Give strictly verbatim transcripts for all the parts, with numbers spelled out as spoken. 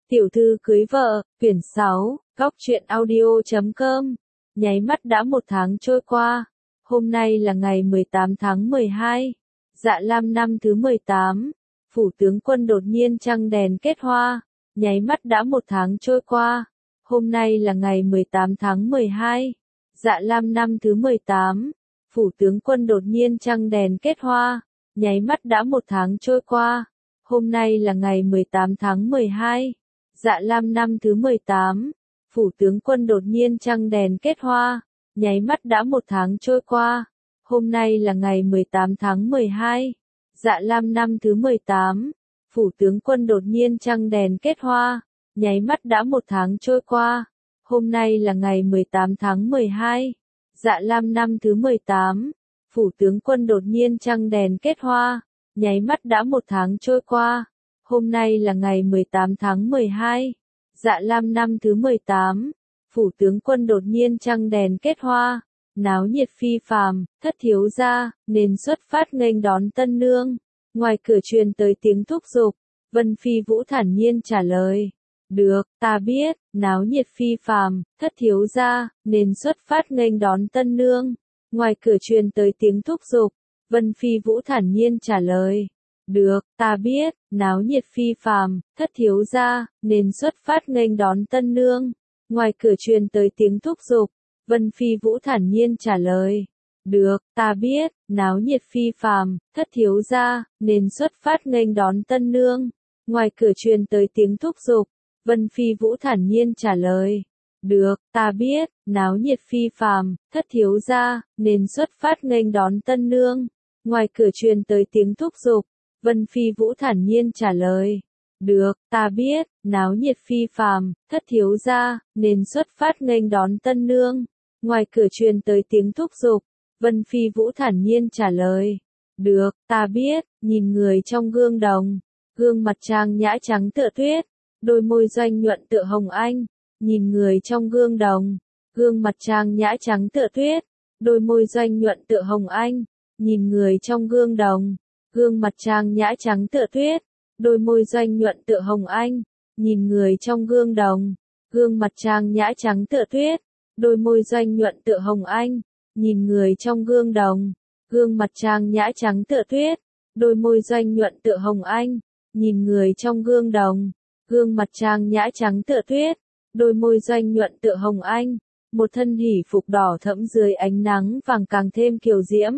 Tiểu thư cưới vợ, quyển sáu, góc truyện audio chấm com. Nháy mắt đã một tháng trôi qua. Hôm nay là ngày mười tám tháng mười hai. Dạ Lam năm thứ mười tám. Phủ tướng quân đột nhiên trăng đèn kết hoa. Nháy mắt đã một tháng trôi qua. Hôm nay là ngày mười tám tháng mười hai. Dạ Lam năm thứ mười tám. Phủ tướng quân đột nhiên trăng đèn kết hoa. Nháy mắt đã một tháng trôi qua. Hôm nay là ngày mười tám tháng mười hai. Dạ Lam năm thứ mười tám. Phủ tướng quân đột nhiên trăng đèn kết hoa. Nháy mắt đã một tháng trôi qua. Hôm nay là ngày mười tám tháng mười hai. Dạ Lam năm thứ mười tám. Phủ tướng quân đột nhiên trăng đèn kết hoa. Nháy mắt đã một tháng trôi qua. Hôm nay là ngày mười tám tháng mười hai. Dạ Lam năm thứ mười tám. Phủ tướng quân đột nhiên trăng đèn kết hoa. Nháy mắt đã một tháng trôi qua. Hôm nay là ngày mười tám tháng mười hai. Dạ Lam năm thứ mười tám. Phủ tướng quân đột nhiên trăng đèn kết hoa. Náo nhiệt phi phàm, thất thiếu gia, nên xuất phát nghênh đón tân nương. Ngoài cửa truyền tới tiếng thúc giục. Vân Phi Vũ thản nhiên trả lời. Được, ta biết, náo nhiệt phi phàm, thất thiếu gia, nên xuất phát nghênh đón tân nương. Ngoài cửa truyền tới tiếng thúc giục. Vân Phi Vũ thản nhiên trả lời. Được, ta biết, náo nhiệt phi phàm, thất thiếu gia, nên xuất phát nghênh đón tân nương. Ngoài cửa truyền tới tiếng thúc giục. Vân Phi Vũ thản nhiên trả lời. Được, ta biết, náo nhiệt phi phàm, thất thiếu gia, nên xuất phát nghênh đón tân nương. Ngoài cửa truyền tới tiếng thúc giục. Vân Phi Vũ thản nhiên trả lời. Được, ta biết, náo nhiệt phi phàm, thất thiếu gia, nên xuất phát nghênh đón tân nương. Ngoài cửa truyền tới tiếng thúc giục. Vân Phi Vũ thản nhiên trả lời. Được, ta biết, náo nhiệt phi phàm, thất thiếu gia, nên xuất phát nghênh đón tân nương. Ngoài cửa truyền tới tiếng thúc giục. Vân Phi Vũ thản nhiên trả lời. Được, ta biết, nhìn người trong gương đồng. Gương mặt trang nhã trắng tựa tuyết. Đôi môi doanh nhuận tựa hồng anh. Nhìn người trong gương đồng. Gương mặt trang nhã trắng tựa tuyết. Đôi môi doanh nhuận tựa hồng anh. Nhìn người trong gương đồng. Gương mặt trang nhã trắng tựa tuyết. Đôi môi doanh nhuận tựa hồng anh. Nhìn người trong gương đồng. Gương mặt trang nhã trắng tựa tuyết. Đôi môi doanh nhuận tựa hồng anh. Nhìn người trong gương đồng. Gương mặt trang nhã trắng tựa tuyết. Đôi môi doanh nhuận tựa hồng anh. Nhìn người trong gương đồng. Gương mặt trang nhã trắng tựa tuyết. Đôi môi doanh nhuận tựa hồng anh. Một thân hỉ phục đỏ thẫm dưới ánh nắng vàng càng thêm kiều diễm.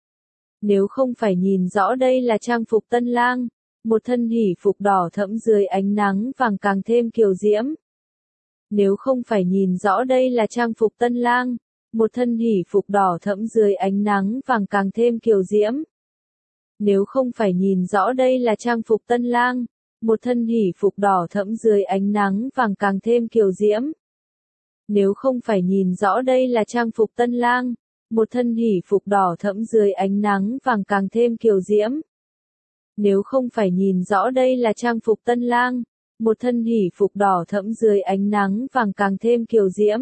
Nếu không phải nhìn rõ đây là trang phục tân lang. Một thân hỉ phục đỏ thẫm dưới ánh nắng vàng càng thêm kiều diễm. Nếu không phải nhìn rõ đây là trang phục tân lang. Một thân hỉ phục đỏ thẫm dưới ánh nắng vàng càng thêm kiều diễm. Nếu không phải nhìn rõ đây là trang phục tân lang. Một thân hỉ phục đỏ thẫm dưới ánh nắng vàng càng thêm kiều diễm. Nếu không phải nhìn rõ đây là trang phục tân lang. Một thân hỉ phục đỏ thẫm dưới ánh nắng vàng càng thêm kiều diễm. Nếu không phải nhìn rõ đây là trang phục tân lang. Một thân hỉ phục đỏ thẫm dưới ánh nắng vàng càng thêm kiều diễm.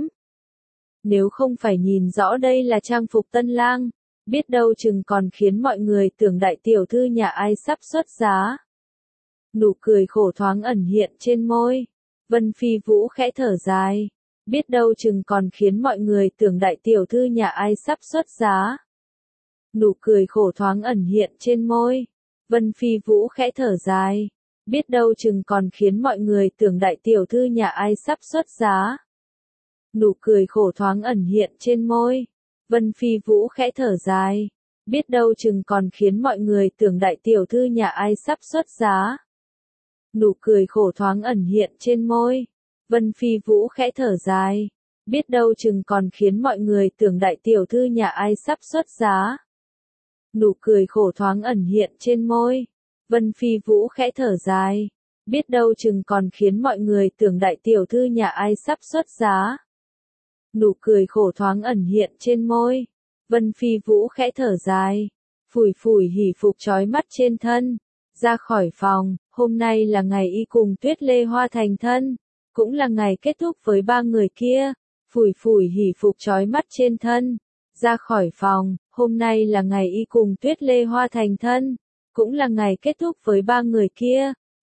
Nếu không phải nhìn rõ đây là trang phục tân lang. Biết đâu chừng còn khiến mọi người tưởng đại tiểu thư nhà ai sắp xuất giá. Nụ cười khổ thoáng ẩn hiện trên môi. Vân Phi Vũ khẽ thở dài. Biết đâu chừng còn khiến mọi người tưởng đại tiểu thư nhà ai sắp xuất giá. Nụ cười khổ thoáng ẩn hiện trên môi. Vân Phi Vũ khẽ thở dài. Biết đâu chừng còn khiến mọi người tưởng đại tiểu thư nhà ai sắp xuất giá. Nụ cười khổ thoáng ẩn hiện trên môi. Vân Phi Vũ khẽ thở dài. Biết đâu chừng còn khiến mọi người tưởng đại tiểu thư nhà ai sắp xuất giá. Nụ cười khổ thoáng ẩn hiện trên môi. Vân Phi Vũ khẽ thở dài. Biết đâu chừng còn khiến mọi người tưởng đại tiểu thư nhà ai sắp xuất giá. Nụ cười khổ thoáng ẩn hiện trên môi. Vân Phi Vũ khẽ thở dài. Biết đâu chừng còn khiến mọi người tưởng đại tiểu thư nhà ai sắp xuất giá. Nụ cười khổ thoáng ẩn hiện trên môi. Vân Phi Vũ khẽ thở dài. Phủi phủi hỉ phục chói mắt trên thân. Ra khỏi phòng, hôm nay là ngày y cùng Tuyết Lê Hoa thành thân. Cũng là ngày kết thúc với ba người kia. Phủi phủi hỉ phục chói mắt trên thân. Ra khỏi phòng, hôm nay là ngày y cùng Tuyết Lê Hoa thành thân. Cũng là ngày kết thúc với ba người kia.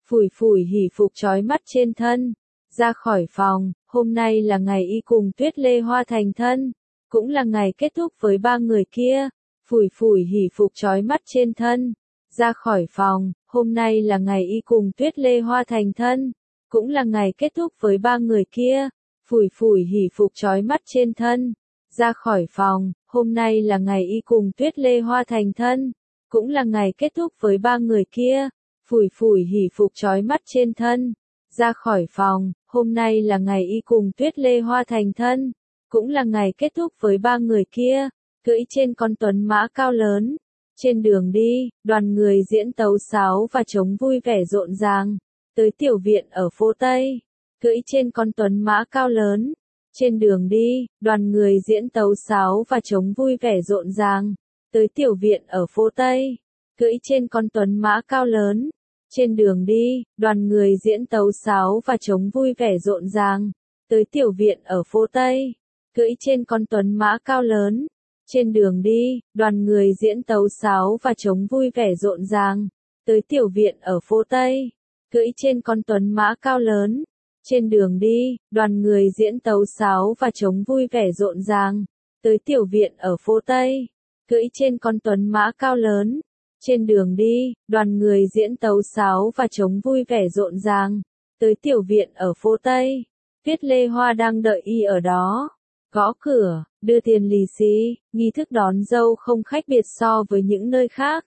phủi phủi hỉ phục chói mắt trên thân, ra khỏi phòng. Hôm nay là ngày y cùng Tuyết Lê Hoa thành thân, cũng là ngày kết thúc với ba người kia. Phủi phủi hỉ phục chói mắt trên thân, ra khỏi phòng. Hôm nay là ngày y cùng Tuyết Lê Hoa thành thân, cũng là ngày kết thúc với ba người kia. Phủi phủi hỉ phục chói mắt trên thân, ra khỏi phòng. Hôm nay là ngày y cùng Tuyết Lê Hoa thành thân, cũng là ngày kết thúc với ba người kia. Phủi phủi hỉ phục chói mắt trên thân, ra khỏi phòng. Hôm nay là ngày y cùng Tuyết Lê Hoa thành thân, cũng là ngày kết thúc với ba người kia. Cưỡi trên con tuấn mã cao lớn, trên đường đi, đoàn người diễn tấu sáo và trống vui vẻ rộn ràng, tới tiểu viện ở phố Tây. Cưỡi trên con tuấn mã cao lớn, trên đường đi, đoàn người diễn tấu sáo và trống vui vẻ rộn ràng, tới tiểu viện ở phố Tây. Cưỡi trên con tuấn mã cao lớn, trên đường đi, đoàn người diễn tấu sáo và trống vui vẻ rộn ràng, tới tiểu viện ở phố Tây. Cưỡi trên con tuấn mã cao lớn, trên đường đi, đoàn người diễn tấu sáo và trống vui vẻ rộn ràng, tới tiểu viện ở phố Tây. Cưỡi trên con tuấn mã cao lớn, trên đường đi, đoàn người diễn tấu sáo và trống vui vẻ rộn ràng, tới tiểu viện ở phố Tây. Cưỡi trên con tuấn mã cao lớn, trên đường đi, đoàn người diễn tấu sáo và trống vui vẻ rộn ràng, tới tiểu viện ở phố Tây. Tuyết Lê Hoa đang đợi y ở đó, gõ cửa, đưa tiền lì xì. Nghi thức đón dâu không khác biệt so với những nơi khác.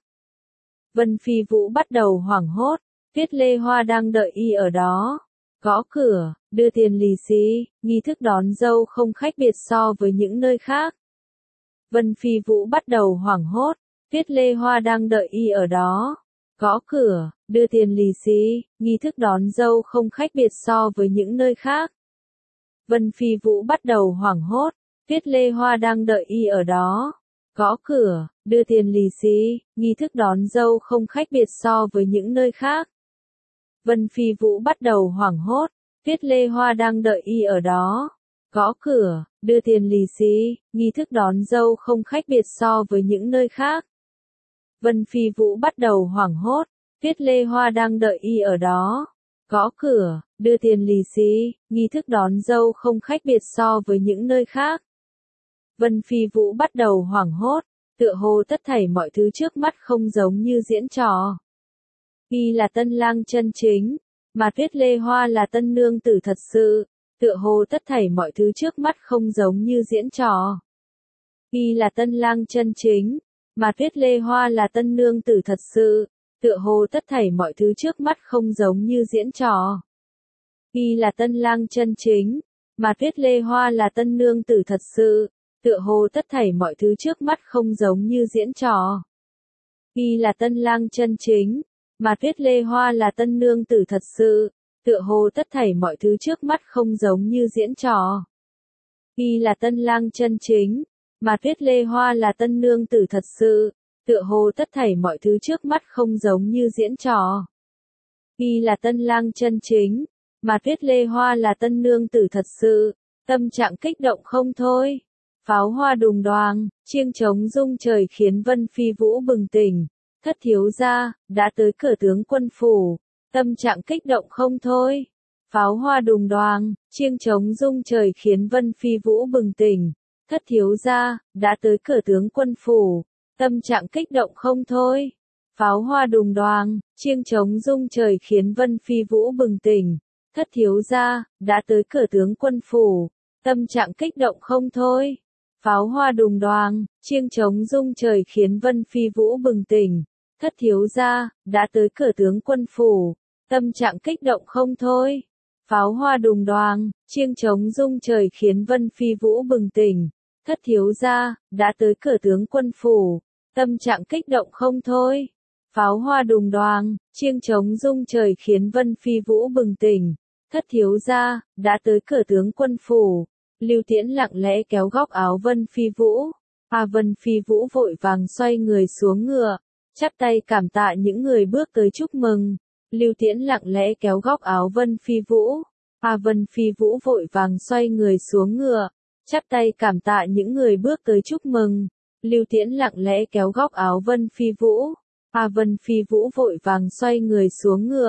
Vân Phi Vũ bắt đầu hoảng hốt, Tuyết Lê Hoa đang đợi y ở đó, gõ cửa, đưa tiền lì xì. Nghi thức đón dâu không khác biệt so với những nơi khác. Vân Phi Vũ bắt đầu hoảng hốt, Tuyết Lê Hoa đang đợi y ở đó, gõ cửa, đưa tiền lì xì. Nghi thức đón dâu không khác biệt so với những nơi khác. Vân Phi Vũ bắt đầu hoảng hốt, Tuyết Lê Hoa đang đợi y ở đó, gõ cửa, đưa tiền lì xì. Nghi thức đón dâu không khác biệt so với những nơi khác. Vân Phi Vũ bắt đầu hoảng hốt, Tuyết Lê Hoa đang đợi y ở đó, gõ cửa, đưa tiền lì xì. Nghi thức đón dâu không khác biệt so với những nơi khác. Vân Phi Vũ bắt đầu hoảng hốt, Tuyết Lê Hoa đang đợi y ở đó, gõ cửa, đưa tiền lì xì. Nghi thức đón dâu không khác biệt so với những nơi khác. Vân Phi Vũ bắt đầu hoảng hốt, tựa hồ tất thảy mọi thứ trước mắt không giống như diễn trò. Y là tân lang chân chính, mà Tuyết Lê Hoa là tân nương tử thật sự, tựa hồ tất thảy mọi thứ trước mắt không giống như diễn trò. Y là tân lang chân chính, mà Tuyết Lê Hoa là tân nương tử thật sự, tựa hồ tất thảy mọi thứ trước mắt không giống như diễn trò. Y là tân lang chân chính, mà Tuyết Lê Hoa là tân nương tử thật sự, tựa hồ tất thảy mọi thứ trước mắt không giống như diễn trò. Y là tân lang chân chính, mà Tuyết Lê Hoa là tân nương tử thật sự, tựa hồ tất thảy mọi thứ trước mắt không giống như diễn trò. Y là tân lang chân chính, mà Tuyết Lê Hoa là tân nương tử thật sự, tựa hồ tất thảy mọi thứ trước mắt không giống như diễn trò. Y là tân lang chân chính, mà Tuyết Lê Hoa là tân nương tử thật sự, tâm trạng kích động không thôi. Pháo hoa đùng đoàng, chiêng trống rung trời khiến Vân Phi Vũ bừng tỉnh. Thất thiếu gia, đã tới cửa tướng quân phủ, tâm trạng kích động không thôi. Pháo hoa đùng đoàng, chiêng trống rung trời khiến Vân Phi Vũ bừng tỉnh. Thất thiếu gia, đã tới cửa tướng quân phủ, tâm trạng kích động không thôi. Pháo hoa đùng đoàng, chiêng trống rung trời khiến Vân Phi Vũ bừng tỉnh. Thất thiếu gia, đã tới cửa tướng quân phủ, tâm trạng kích động không thôi. Pháo hoa đùng đoàng, chiêng trống rung trời khiến Vân Phi Vũ bừng tỉnh. Thất thiếu gia, đã tới cửa tướng quân phủ, tâm trạng kích động không thôi. Pháo hoa đùng đoàng, chiêng trống rung trời khiến Vân Phi Vũ bừng tỉnh. Thất thiếu gia, đã tới cửa tướng quân phủ, tâm trạng kích động không thôi. Pháo hoa đùng đoàng, chiêng trống rung trời khiến Vân Phi Vũ bừng tỉnh. Thất thiếu gia, đã tới cửa tướng quân phủ. Lưu Tiễn lặng lẽ kéo góc áo Vân Phi Vũ. À Vân Phi Vũ vội vàng xoay người xuống ngựa, chắp tay cảm tạ những người bước tới chúc mừng. Lưu Tiễn lặng lẽ kéo góc áo Vân Phi Vũ. À Vân Phi Vũ vội vàng xoay người xuống ngựa, chắp tay cảm tạ những người bước tới chúc mừng. Lưu Tiễn lặng lẽ kéo góc áo Vân Phi Vũ. À Vân Phi Vũ vội vàng xoay người xuống ngựa,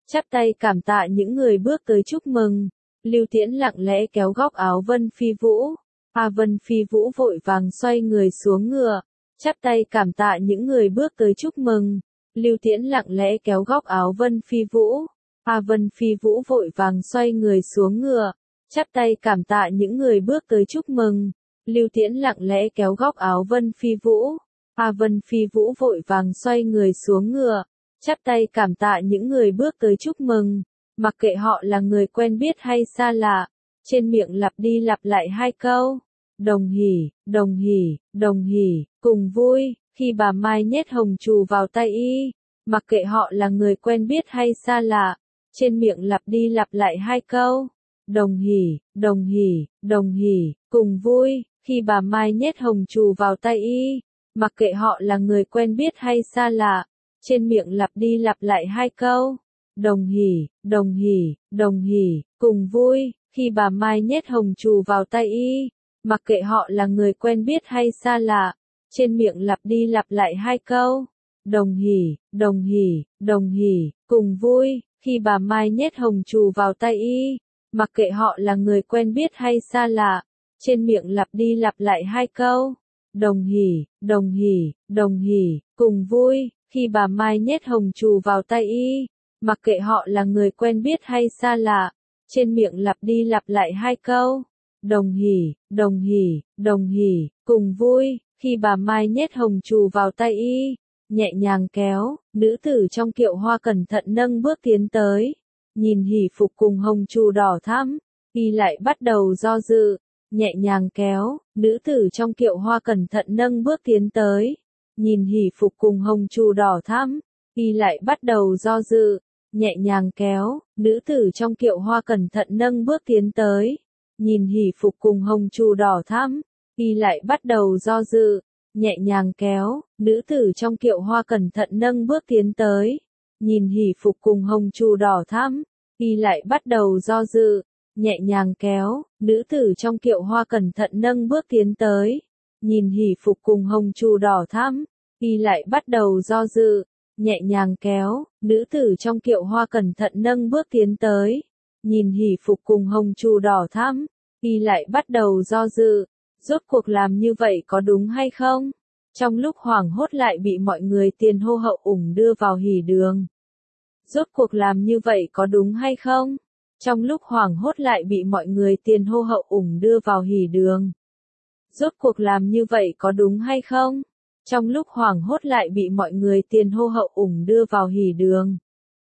chắp tay cảm tạ những người bước tới chúc mừng. Lưu Tiễn lặng lẽ kéo góc áo Vân Phi Vũ. A Vân Phi Vũ vội vàng xoay người xuống ngựa, chắp tay cảm tạ những người bước tới chúc mừng. Lưu Tiễn lặng lẽ kéo góc áo Vân Phi Vũ. A Vân Phi Vũ vội vàng xoay người xuống ngựa, chắp tay cảm tạ những người bước tới chúc mừng. Lưu Tiễn lặng lẽ kéo góc áo Vân Phi Vũ. A Vân Phi Vũ vội vàng xoay người xuống ngựa, chắp tay cảm tạ những người bước tới chúc mừng. Mặc kệ họ là người quen biết hay xa lạ, trên miệng lặp đi lặp lại hai câu. Đồng hỉ, đồng hỉ, đồng hỉ, cùng vui, khi bà Mai nhét hồng trù vào tay y. Mặc kệ họ là người quen biết hay xa lạ, trên miệng lặp đi lặp lại hai câu. Đồng hỉ, đồng hỉ, đồng hỉ, cùng vui, khi bà Mai nhét hồng trù vào tay y. Mặc kệ họ là người quen biết hay xa lạ, trên miệng lặp đi lặp lại hai câu. Đồng hỉ, đồng hỉ, đồng hỉ, cùng vui, khi bà Mai nhét hồng trù vào tay y. Mặc kệ họ là người quen biết hay xa lạ, trên miệng lặp đi lặp lại hai câu. Đồng hỉ, đồng hỉ, đồng hỉ, cùng vui, khi bà Mai nhét hồng trù vào tay y. Mặc kệ họ là người quen biết hay xa lạ, trên miệng lặp đi lặp lại hai câu. Đồng hỉ, đồng hỉ, đồng hỉ, cùng vui, khi bà Mai nhét hồng trù vào tay y. Mặc kệ họ là người quen biết hay xa lạ, trên miệng lặp đi lặp lại hai câu. Đồng hỉ, đồng hỉ, đồng hỉ, cùng vui, khi bà Mai nhét hồng trù vào tay y. Nhẹ nhàng kéo, nữ tử trong kiệu hoa cẩn thận nâng bước tiến tới. Nhìn hỉ phục cùng hồng trù đỏ thắm, y lại bắt đầu do dự. Nhẹ nhàng kéo, nữ tử trong kiệu hoa cẩn thận nâng bước tiến tới. Nhìn hỉ phục cùng hồng trù đỏ thắm, y lại bắt đầu do dự. Nhẹ nhàng kéo, nữ tử trong kiệu hoa cẩn thận nâng bước tiến tới. Nhìn hỉ phục cùng hồng trù đỏ thắm, y lại bắt đầu do dự. Nhẹ nhàng kéo, nữ tử trong kiệu hoa cẩn thận nâng bước tiến tới. Nhìn hỉ phục cùng hồng trù đỏ thắm, y lại bắt đầu do dự. Nhẹ nhàng kéo, nữ tử trong kiệu hoa cẩn thận nâng bước tiến tới. Nhìn hỉ phục cùng hồng trù đỏ thắm, y lại bắt đầu do dự. Nhẹ nhàng kéo, nữ tử trong kiệu hoa cẩn thận nâng bước tiến tới. Nhìn hỉ phục cùng hồng trù đỏ thắm, y lại bắt đầu do dự. Rốt cuộc làm như vậy có đúng hay không? Trong lúc hoảng hốt lại bị mọi người tiền hô hậu ủng đưa vào hỉ đường. Rốt cuộc làm như vậy có đúng hay không? Trong lúc hoảng hốt lại bị mọi người tiền hô hậu ủng đưa vào hỉ đường. Rốt cuộc làm như vậy có đúng hay không? Trong lúc hoảng hốt lại bị mọi người tiền hô hậu ủng đưa vào hỉ đường.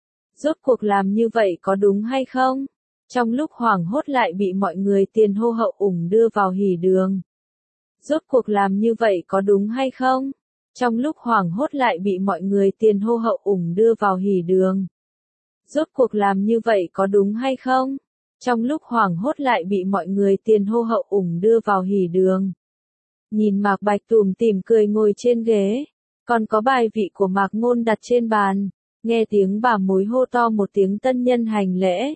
Rốt cuộc làm như vậy có đúng hay không? Trong lúc hoảng hốt lại bị mọi người tiền hô hậu ủng đưa vào hỉ đường. Rốt cuộc làm như vậy có đúng hay không? Trong lúc hoảng hốt lại bị mọi người tiền hô hậu ủng đưa vào hỉ đường. Rốt cuộc làm như vậy có đúng hay không? Trong lúc hoảng hốt lại bị mọi người tiền hô hậu ủng đưa vào hỉ đường. Nhìn Mạc Bạch tủm tỉm cười ngồi trên ghế, còn có bài vị của Mạc Ngôn đặt trên bàn. Nghe tiếng bà mối hô to một tiếng tân nhân hành lễ.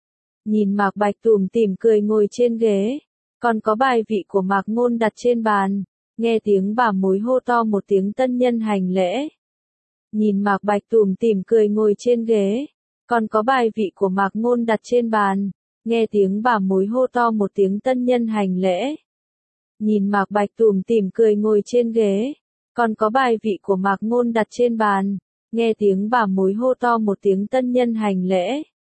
Nhìn Mạc Bạch tủm tỉm cười ngồi trên ghế, còn có bài vị của Mạc Ngôn đặt trên bàn. Nghe tiếng bà mối hô to một tiếng tân nhân hành lễ. Nhìn Mạc Bạch tủm tỉm cười ngồi trên ghế, còn có bài vị của Mạc Ngôn đặt trên bàn. Nghe tiếng bà mối hô to một tiếng tân nhân hành lễ. Nhìn Mạc Bạch tủm tỉm cười ngồi trên ghế, còn có bài vị của Mạc Ngôn đặt trên bàn. Nghe tiếng bà mối hô to một tiếng tân nhân hành lễ.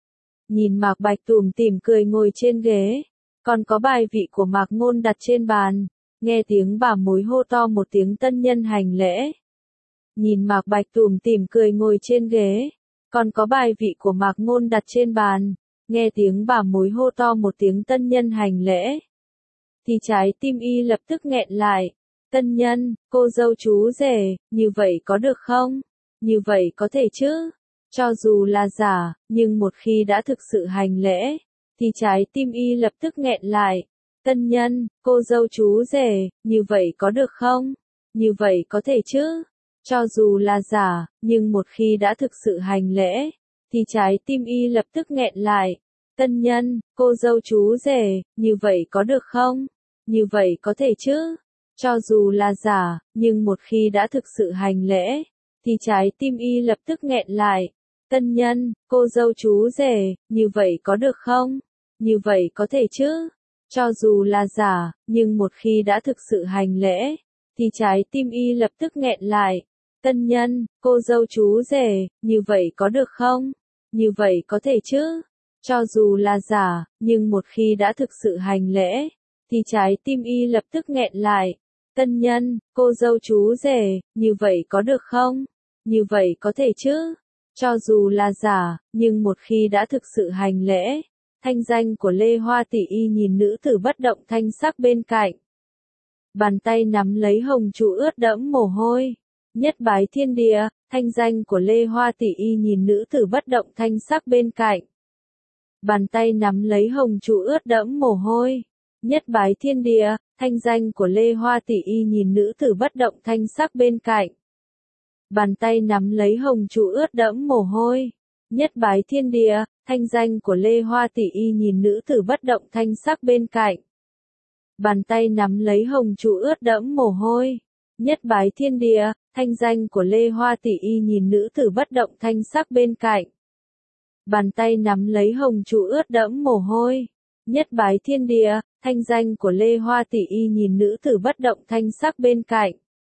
Nhìn Mạc Bạch tủm tỉm cười ngồi trên ghế, còn có bài vị của Mạc Ngôn đặt trên bàn. Nghe tiếng bà mối hô to một tiếng tân nhân hành lễ. Nhìn Mạc Bạch tủm tỉm cười ngồi trên ghế, còn có bài vị của Mạc Ngôn đặt trên bàn. Nghe tiếng bà mối hô to một tiếng tân nhân hành lễ. Thì trái tim y lập tức nghẹn lại. Tân nhân, cô dâu chú rể, như vậy có được không? Như vậy có thể chứ? Cho dù là giả, nhưng một khi đã thực sự hành lễ, thì trái tim y lập tức nghẹn lại. Tân nhân, cô dâu chú rể, như vậy có được không? Như vậy có thể chứ? Cho dù là giả, nhưng một khi đã thực sự hành lễ, thì trái tim y lập tức nghẹn lại. Tân nhân, cô dâu chú rể, như vậy có được không? Như vậy có thể chứ? Cho dù là giả, nhưng một khi đã thực sự hành lễ, thì trái tim y lập tức nghẹn lại. Tân nhân, cô dâu chú rể, như vậy có được không? Như vậy có thể chứ? Cho dù là giả, nhưng một khi đã thực sự hành lễ, thì trái tim y lập tức nghẹn lại. Tân nhân, cô dâu chú rể, như vậy có được không? Như vậy có thể chứ? Cho dù là giả, nhưng một khi đã thực sự hành lễ, thì trái tim y lập tức nghẹn lại. Tân nhân, cô dâu chú rể, như vậy có được không? Như vậy có thể chứ? Cho dù là giả, nhưng một khi đã thực sự hành lễ, thanh danh của Lê Hoa tỷ y nhìn nữ tử bất động thanh sắc bên cạnh. Bàn tay nắm lấy hồng trụ ướt đẫm mồ hôi. Nhất bái thiên địa, thanh danh của Lê Hoa tỷ y nhìn nữ tử bất động thanh sắc bên cạnh. Bàn tay nắm lấy hồng trụ ướt đẫm mồ hôi. Nhất bái thiên địa, thanh danh của Lê Hoa tỷ y nhìn nữ tử bất động thanh sắc bên cạnh. Bàn tay nắm lấy hồng trụ ướt đẫm mồ hôi. Nhất bái thiên địa, thanh danh của Lê Hoa tỷ y nhìn nữ tử bất động thanh sắc bên cạnh. Bàn tay nắm lấy hồng trụ ướt đẫm mồ hôi. Nhất bái thiên địa, thanh danh của Lê Hoa tỷ y nhìn nữ tử bất động thanh sắc bên cạnh. Bàn tay nắm lấy hồng trụ ướt đẫm mồ hôi. Nhất bái thiên địa, thanh danh của Lê Hoa tỷ y nhìn nữ tử bất động thanh sắc bên cạnh.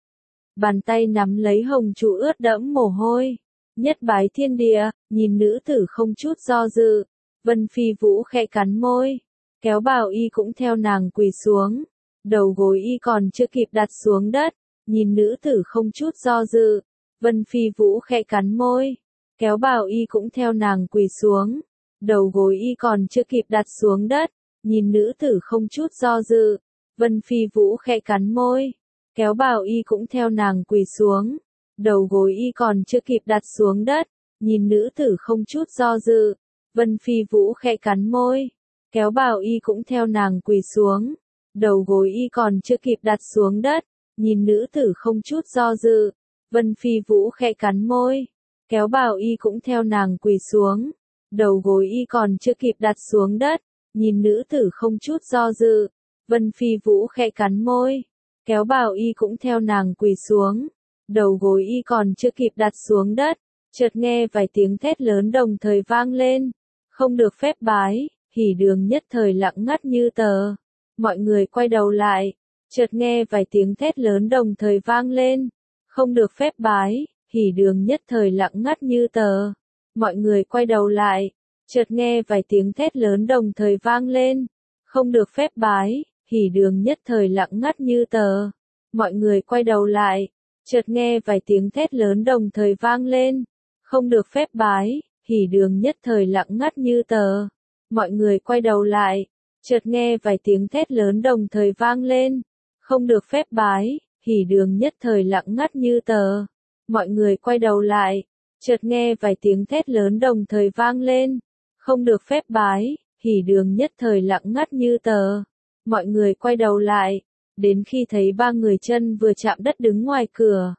Bàn tay nắm lấy hồng trụ ướt đẫm mồ hôi. Nhất bái thiên địa, nhìn nữ tử không chút do dự. Vân Phi Vũ khẽ cắn môi, kéo bào y cũng theo nàng quỳ xuống. Đầu gối y còn chưa kịp đặt xuống đất, nhìn nữ tử không chút do dự. Vân Phi Vũ khẽ cắn môi, kéo bào y cũng theo nàng quỳ xuống. Đầu gối y còn chưa kịp đặt xuống đất, nhìn nữ tử không chút do dự. Vân Phi Vũ khẽ cắn môi, kéo bào y cũng theo nàng quỳ xuống. Đầu gối y còn chưa kịp đặt xuống đất, nhìn nữ tử không chút do dự. Vân Phi Vũ khẽ cắn môi, kéo bào y cũng theo nàng quỳ xuống. Đầu gối y còn chưa kịp đặt xuống đất, nhìn nữ tử không chút do dự. Vân Phi Vũ khẽ cắn môi, kéo bào y cũng theo nàng quỳ xuống. Đầu gối y còn chưa kịp đặt xuống đất, nhìn nữ tử không chút do dự. Vân Phi Vũ khẽ cắn môi, kéo bào y cũng theo nàng quỳ xuống. Đầu gối y còn chưa kịp đặt xuống đất, chợt nghe vài tiếng thét lớn đồng thời vang lên. Không được phép bái, hỉ đường nhất thời lặng ngắt như tờ. Mọi người quay đầu lại, chợt nghe vài tiếng thét lớn đồng thời vang lên. Không được phép bái, hỉ đường nhất thời lặng ngắt như tờ. Mọi người quay đầu lại, chợt nghe vài tiếng thét lớn đồng thời vang lên. Không được phép bái, hỉ đường nhất thời lặng ngắt như tờ. Mọi người quay đầu lại, chợt nghe vài tiếng thét lớn đồng thời vang lên. Không được phép bái, hỉ đường nhất thời lặng ngắt như tờ. Mọi người quay đầu lại, chợt nghe vài tiếng thét lớn đồng thời vang lên. Không được phép bái, hỉ đường nhất thời lặng ngắt như tờ. Mọi người quay đầu lại, chợt nghe vài tiếng thét lớn đồng thời vang lên. Không được phép bái, hỉ đường nhất thời lặng ngắt như tờ. Mọi người quay đầu lại, đến khi thấy ba người chân vừa chạm đất đứng ngoài cửa.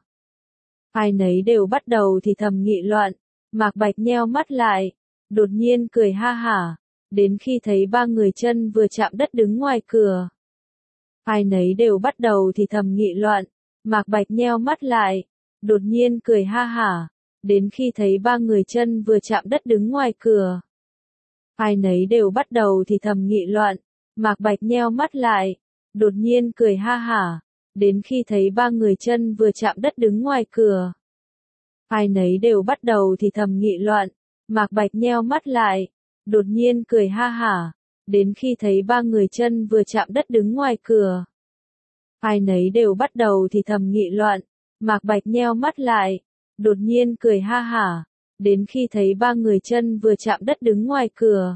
Ai nấy đều bắt đầu thì thầm nghị luận. Mạc Bạch nheo mắt lại, đột nhiên cười ha hả. Đến khi thấy ba người chân vừa chạm đất đứng ngoài cửa. Ai nấy đều bắt đầu thì thầm nghị luận. Mạc Bạch nheo mắt lại, đột nhiên cười ha hả. Đến khi thấy ba người chân vừa chạm đất đứng ngoài cửa. Ai nấy đều bắt đầu thì thầm nghị luận. Mạc Bạch nheo mắt lại, đột nhiên cười ha hả. Đến khi thấy ba người chân vừa chạm đất đứng ngoài cửa. Ai nấy đều bắt đầu thì thầm nghị luận. Mạc Bạch nheo mắt lại, đột nhiên cười ha hả. Đến khi thấy ba người chân vừa chạm đất đứng ngoài cửa. Ai nấy đều bắt đầu thì thầm nghị luận. Mạc Bạch nheo mắt lại, đột nhiên cười ha hả. Đến khi thấy ba người chân vừa chạm đất đứng ngoài cửa.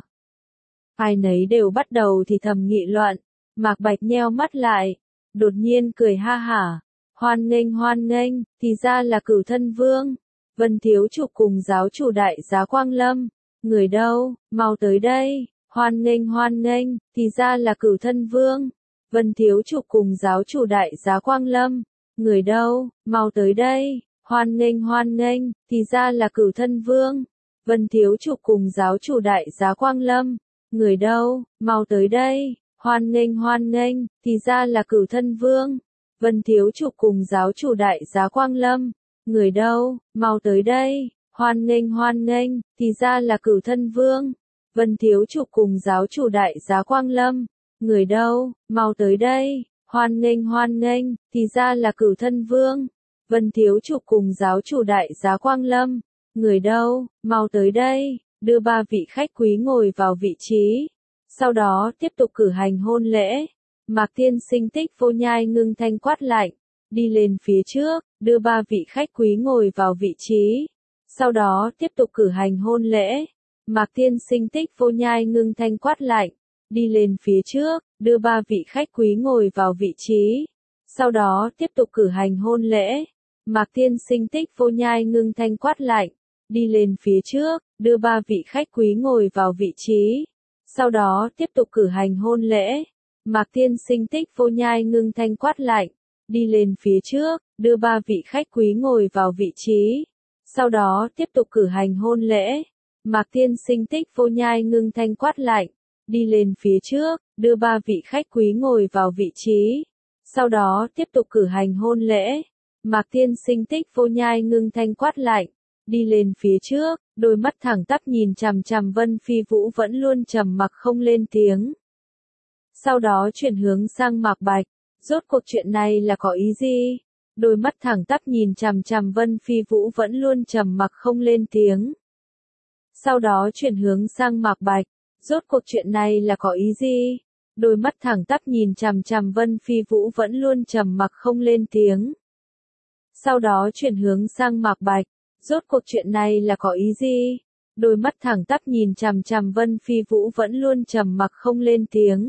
Ai nấy đều bắt đầu thì thầm nghị luận. Mạc Bạch nheo mắt lại, đột nhiên cười ha hả. Hoan nghênh hoan nghênh, thì ra là Cửu Thân Vương. Vân Thiếu Chủ cùng giáo chủ đại giá Quang Lâm. Người đâu, mau tới đây. Hoan nghênh hoan nghênh, thì ra là Cửu Thân Vương. Vân Thiếu Chủ cùng giáo chủ đại giá Quang Lâm. Người đâu, mau tới đây. Hoan nghênh hoan nghênh, thì ra là Cửu Thân Vương. Vân Thiếu Chủ cùng giáo chủ đại giá Quang Lâm. Người đâu, mau tới đây. Hoan nghênh hoan nghênh, thì ra là Cửu Thân Vương. Vân Thiếu Chủ cùng giáo chủ đại giá Quang Lâm. Người đâu, mau tới đây. Hoan nghênh hoan nghênh, thì ra là Cửu Thân Vương. Vân thiếu chủ cùng giáo chủ đại giá Quang Lâm. Người đâu, mau tới đây. Hoan nghênh hoan nghênh, thì ra là Cửu Thân Vương. Vân thiếu chủ cùng giáo chủ đại giá Quang Lâm. Người đâu, mau tới đây. Đưa ba vị khách quý ngồi vào vị trí. Sau đó tiếp tục cử hành hôn lễ. Mạc Tiên Sinh Tích Vô Nhai ngưng thanh quát lạnh. Đi lên phía trước, đưa ba vị khách quý ngồi vào vị trí. Sau đó tiếp tục cử hành hôn lễ. Mạc Tiên Sinh Tích Vô Nhai ngưng thanh quát lạnh. Đi lên phía trước, đưa ba vị khách quý ngồi vào vị trí. Sau đó tiếp tục cử hành hôn lễ. Mạc Tiên Sinh Tích Vô Nhai ngưng thanh quát lạnh. Đi lên phía trước, đưa ba vị khách quý ngồi vào vị trí. Sau đó tiếp tục cử hành hôn lễ. Mạc Tiên Sinh Tích Vô Nhai ngưng thanh quát lạnh. Đi lên phía trước, đưa ba vị khách quý ngồi vào vị trí. Sau đó tiếp tục cử hành hôn lễ. Mạc Tiên Sinh Tích Vô Nhai ngưng thanh quát lạnh. Đi lên phía trước, đưa ba vị khách quý ngồi vào vị trí. Sau đó tiếp tục cử hành hôn lễ. Mạc Tiên Sinh Tích Vô Nhai ngưng thanh quát lạnh. Đi lên phía trước, đôi mắt thẳng tắp nhìn chằm chằm Vân Phi Vũ vẫn luôn trầm mặc không lên tiếng. Sau đó chuyển hướng sang Mạc Bạch. Rốt cuộc chuyện này là có ý gì? Đôi mắt thẳng tắp nhìn chằm chằm Vân Phi Vũ vẫn luôn trầm mặc không lên tiếng. Sau đó chuyển hướng sang Mạc Bạch. Rốt cuộc chuyện này là có ý gì? Đôi mắt thẳng tắp nhìn chằm chằm Vân Phi Vũ vẫn luôn trầm mặc không lên tiếng. Sau đó chuyển hướng sang Mạc Bạch. Rốt cuộc chuyện này là có ý gì? Đôi mắt thẳng tắp nhìn chằm chằm Vân Phi Vũ vẫn luôn trầm mặc không lên tiếng.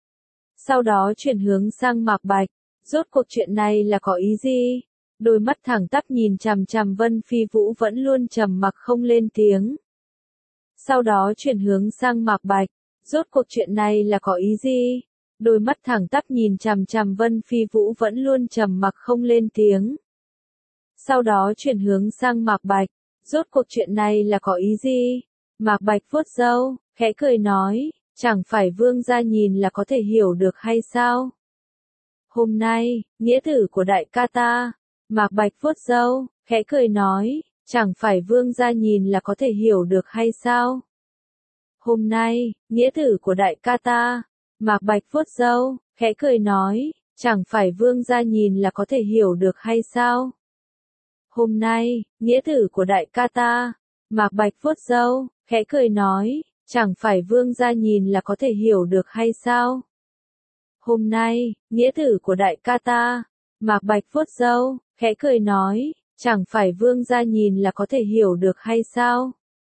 Sau đó chuyển hướng sang Mạc Bạch. Rốt cuộc chuyện này là có ý gì? Đôi mắt thẳng tắp nhìn chằm chằm Vân Phi Vũ vẫn luôn trầm mặc không lên tiếng. Sau đó chuyển hướng sang Mạc Bạch. Rốt cuộc chuyện này là có ý gì? Đôi mắt thẳng tắp nhìn chằm chằm Vân Phi Vũ vẫn luôn trầm mặc không lên tiếng. Sau đó chuyển hướng sang Mạc Bạch. Rốt cuộc chuyện này là có ý gì? Mạc Bạch vuốt râu, khẽ cười nói, chẳng phải vương gia nhìn là có thể hiểu được hay sao? Hôm nay, nghĩa tử của đại ca ta. Mạc Bạch vuốt râu, khẽ cười nói, chẳng phải vương gia nhìn là có thể hiểu được hay sao? Hôm nay, nghĩa tử của đại ca ta. Mạc Bạch vuốt râu, khẽ cười nói, chẳng phải vương gia nhìn là có thể hiểu được hay sao? Hôm nay, nghĩa tử của đại ca ta. Mạc Bạch vuốt râu, khẽ cười nói, chẳng phải vương gia nhìn là có thể hiểu được hay sao? Hôm nay, nghĩa tử của đại ca ta. Mạc Bạch vuốt râu, khẽ cười nói, chẳng phải vương gia nhìn là có thể hiểu được hay sao?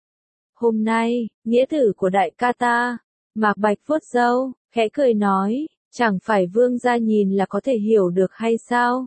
Hôm nay, nghĩa tử của đại ca ta. Mạc Bạch vuốt râu, khẽ cười nói, chẳng phải vương gia nhìn là có thể hiểu được hay sao?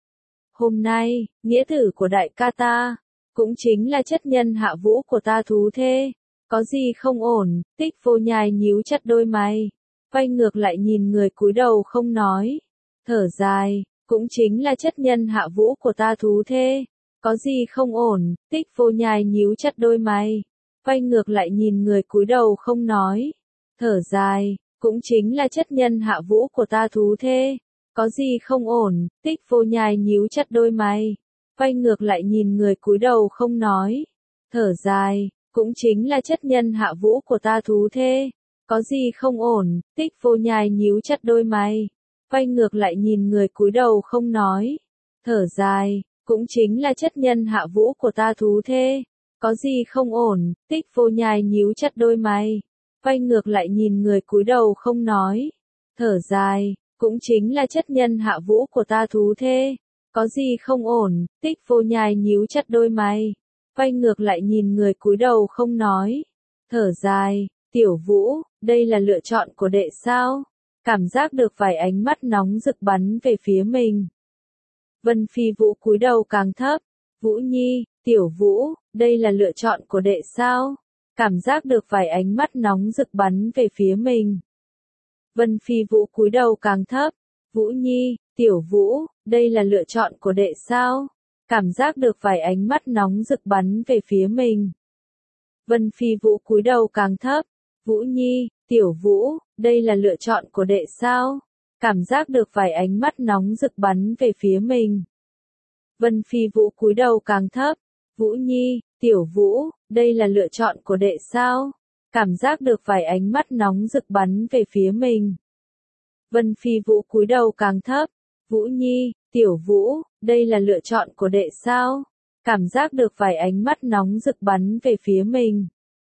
Hôm nay, nghĩa tử của đại ca ta, cũng chính là chất nhân hạ vũ của ta thú thê. Có gì không ổn? Tích Vô Nhai nhíu chặt đôi mày. Quay ngược lại nhìn người cúi đầu không nói. Thở dài, cũng chính là chất nhân hạ vũ của ta thú thê. Có gì không ổn? Tích Vô Nhai nhíu chặt đôi mày. Quay ngược lại nhìn người cúi đầu không nói. Thở dài, cũng chính là chất nhân hạ vũ của ta thú thê. Có gì không ổn? Tích Vô Nhai nhíu chặt đôi mày. Quay ngược lại nhìn người cúi đầu không nói. Thở dài, cũng chính là chất nhân hạ vũ của ta thú thê. Có gì không ổn? Tích Vô Nhai nhíu chặt đôi mày. Quay ngược lại nhìn người cúi đầu không nói. Thở dài, cũng chính là chất nhân hạ vũ của ta thú thê. Có gì không ổn? Tích Vô Nhai nhíu chặt đôi mày. Quay ngược lại nhìn người cúi đầu không nói. Thở dài, cũng chính là chất nhân hạ vũ của ta thú thê. Có gì không ổn? Tích Vô Nhai nhíu chặt đôi mày. Quay ngược lại nhìn người cúi đầu không nói. Thở dài, Tiểu Vũ, đây là lựa chọn của đệ sao? Cảm giác được vài ánh mắt nóng rực bắn về phía mình. Vân Phi Vũ cúi đầu càng thấp. Vũ Nhi, Tiểu Vũ, đây là lựa chọn của đệ sao? Cảm giác được vài ánh mắt nóng rực bắn về phía mình. Vân Phi Vũ cúi đầu càng thấp. Vũ Nhi, Tiểu Vũ, đây là lựa chọn của đệ sao? Cảm giác được vài ánh mắt nóng rực bắn về phía mình. Vân Phi Vũ cúi đầu càng thấp. Vũ Nhi, Tiểu Vũ, đây là lựa chọn của đệ sao? Cảm giác được vài ánh mắt nóng rực bắn về phía mình. Vân Phi Vũ cúi đầu càng thấp. Vũ Nhi, Tiểu Vũ, đây là lựa chọn của đệ sao? Cảm giác được vài ánh mắt nóng rực bắn về phía mình. Vân Phi Vũ cúi đầu càng thấp. Vũ Nhi, Tiểu Vũ, đây là lựa chọn của đệ sao? Cảm giác được vài ánh mắt nóng rực bắn về phía mình.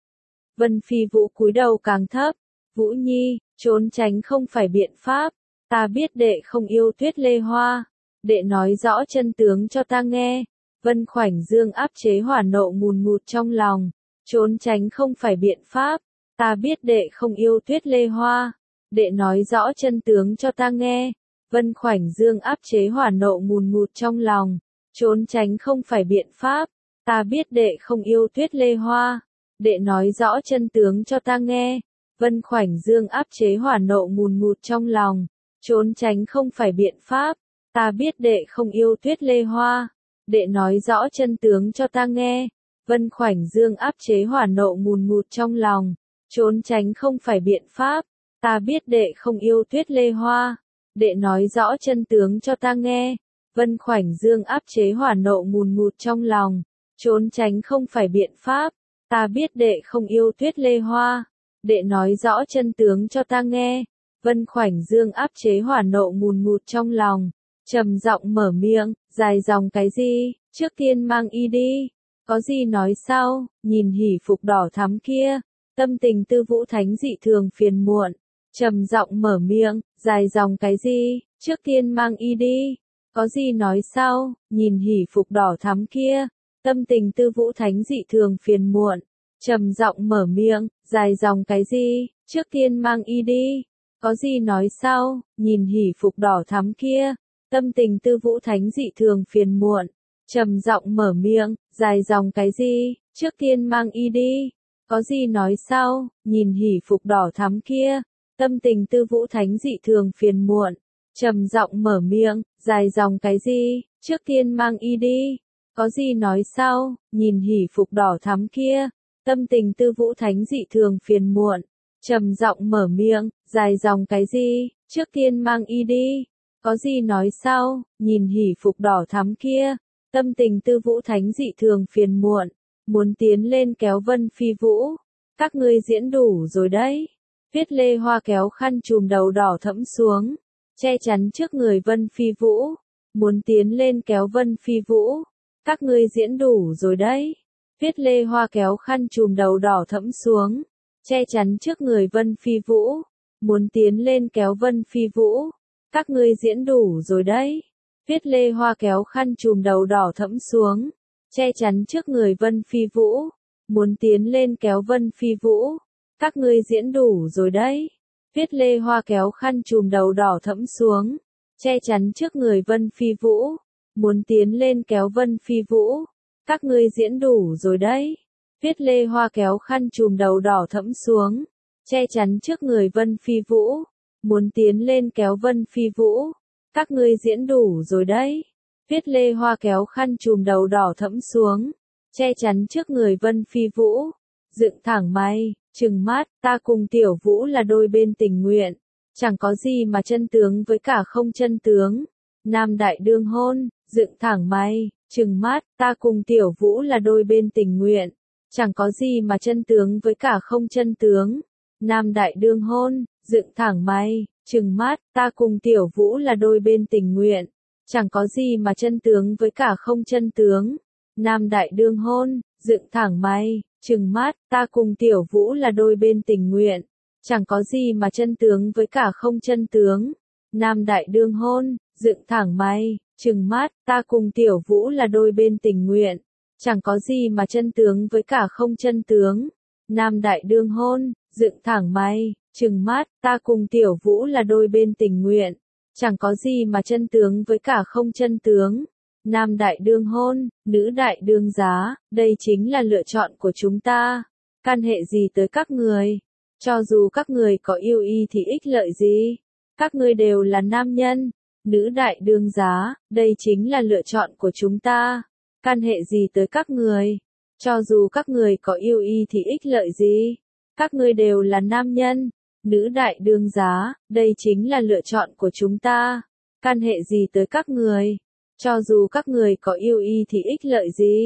Vân Phi Vũ cúi đầu càng thấp. Vũ Nhi, trốn tránh không phải biện pháp. Ta biết đệ không yêu Tuyết Lê Hoa. Đệ nói rõ chân tướng cho ta nghe. Vân Khoảnh Dương áp chế hỏa nộ ngùn ngụt trong lòng. Trốn tránh không phải biện pháp. Ta biết đệ không yêu Tuyết Lê Hoa. Đệ nói rõ chân tướng cho ta nghe. Vân Khoảnh Dương áp chế hỏa nộ ngùn ngụt trong lòng. Trốn tránh không phải biện pháp. Ta biết đệ không yêu Tuyết Lê Hoa. Đệ nói rõ chân tướng cho ta nghe. Vân Khoảnh Dương áp chế hỏa nộ ngùn ngụt trong lòng. Trốn tránh không phải biện pháp. Ta biết đệ không yêu Tuyết Lê Hoa. Đệ nói rõ chân tướng cho ta nghe. Vân Khoảnh Dương áp chế hỏa nộ ngùn ngụt trong lòng. Trốn tránh không phải biện pháp. Ta biết đệ không yêu Tuyết Lê Hoa. Đệ nói rõ chân tướng cho ta nghe. Vân Khoảnh Dương áp chế hỏa nộ ngùn ngụt trong lòng. Trốn tránh không phải biện pháp. Ta biết đệ không yêu Tuyết Lê Hoa. Đệ nói rõ chân tướng cho ta nghe. Vân Khoảnh Dương áp chế hỏa nộ ngùn ngụt trong lòng. Trầm giọng mở miệng, dài dòng cái gì, trước tiên mang y đi. Có gì nói sau, nhìn hỉ phục đỏ thắm kia. Tâm tình Tư Vũ Thánh dị thường phiền muộn. Trầm giọng mở miệng, dài dòng cái gì, trước tiên mang y đi. Có gì nói sau, nhìn hỉ phục đỏ thắm kia. Tâm tình Tư Vũ Thánh dị thường phiền muộn. Trầm giọng mở miệng, dài dòng cái gì, trước tiên mang y đi. Có gì nói sau, nhìn hỉ phục đỏ thắm kia. Tâm tình Tư Vũ Thánh dị thường phiền muộn. Trầm giọng mở miệng, dài dòng cái gì, trước tiên mang y đi. Có gì nói sau, nhìn hỉ phục đỏ thắm kia. Tâm tình Tư Vũ Thánh dị thường phiền muộn. Trầm giọng mở miệng, dài dòng cái gì, trước tiên mang y đi. Có gì nói sau, nhìn hỉ phục đỏ thắm kia. Tâm tình Tư Vũ Thánh dị thường phiền muộn. Trầm giọng mở miệng, dài dòng cái gì, trước tiên mang y đi. Có gì nói sau, nhìn hỉ phục đỏ thắm kia. Tâm tình Tư Vũ Thánh dị thường phiền muộn. Muốn tiến lên kéo Vân Phi Vũ. Các ngươi diễn đủ rồi đấy. Tuyết Lê Hoa kéo khăn trùm đầu đỏ thẫm xuống. Che chắn trước người Vân Phi Vũ. Muốn tiến lên kéo Vân Phi Vũ. Các ngươi diễn đủ rồi đấy. Tuyết Lê Hoa kéo khăn trùm đầu đỏ thẫm xuống. Che chắn trước người Vân Phi Vũ. Muốn tiến lên kéo Vân Phi Vũ. Các ngươi diễn đủ rồi đấy. Tuyết Lê Hoa kéo khăn trùm đầu đỏ thẫm xuống. Che chắn trước người Vân Phi Vũ. Muốn tiến lên kéo Vân Phi Vũ. Các ngươi diễn đủ rồi đấy. Tuyết Lê Hoa kéo khăn trùm đầu đỏ thẫm xuống. Che chắn trước người Vân Phi Vũ. Muốn tiến lên kéo Vân Phi Vũ. Các ngươi diễn đủ rồi đấy. Tuyết Lê Hoa kéo khăn trùm đầu đỏ thẫm xuống. Che chắn trước người Vân Phi Vũ. Muốn tiến lên kéo Vân Phi Vũ. Các ngươi diễn đủ rồi đấy. Tuyết Lê Hoa kéo khăn trùm đầu đỏ thẫm xuống. Che chắn trước người Vân Phi Vũ. Dựng thẳng mày, trừng mắt, ta cùng Tiểu Vũ là đôi bên tình nguyện. Chẳng có gì mà chân tướng với cả không chân tướng. Nam đại đương hôn, dựng thẳng mày, trừng mắt, ta cùng Tiểu Vũ là đôi bên tình nguyện. Chẳng có gì mà chân tướng với cả không chân tướng. Nam đại đương hôn, dựng thẳng mày, trừng mắt, ta cùng Tiểu Vũ là đôi bên tình nguyện. Chẳng có gì mà chân tướng với cả không chân tướng. Nam đại đương hôn, dựng thẳng mày, trừng mắt, ta cùng Tiểu Vũ là đôi bên tình nguyện. Chẳng có gì mà chân tướng với cả không chân tướng. Nam đại đương hôn, dựng thẳng mày, trừng mắt, ta cùng Tiểu Vũ là đôi bên tình nguyện. Chẳng có gì mà chân tướng với cả không chân tướng. Nam đại đương hôn, dựng thẳng mày, trừng mắt, ta cùng Tiểu Vũ là đôi bên tình nguyện. Chẳng có gì mà chân tướng với cả không chân tướng. Nam đại đương hôn, nữ đại đương giá, đây chính là lựa chọn của chúng ta. Can hệ gì tới các người? Cho dù các người có yêu y thì ích lợi gì? Các ngươi đều là nam nhân. Nữ đại đương giá, đây chính là lựa chọn của chúng ta. Can hệ gì tới các người? Cho dù các người có yêu y thì ích lợi gì? Các ngươi đều là nam nhân. Nữ đại đương giá, đây chính là lựa chọn của chúng ta. Can hệ gì tới các người? Cho dù các người có yêu y thì ích lợi gì?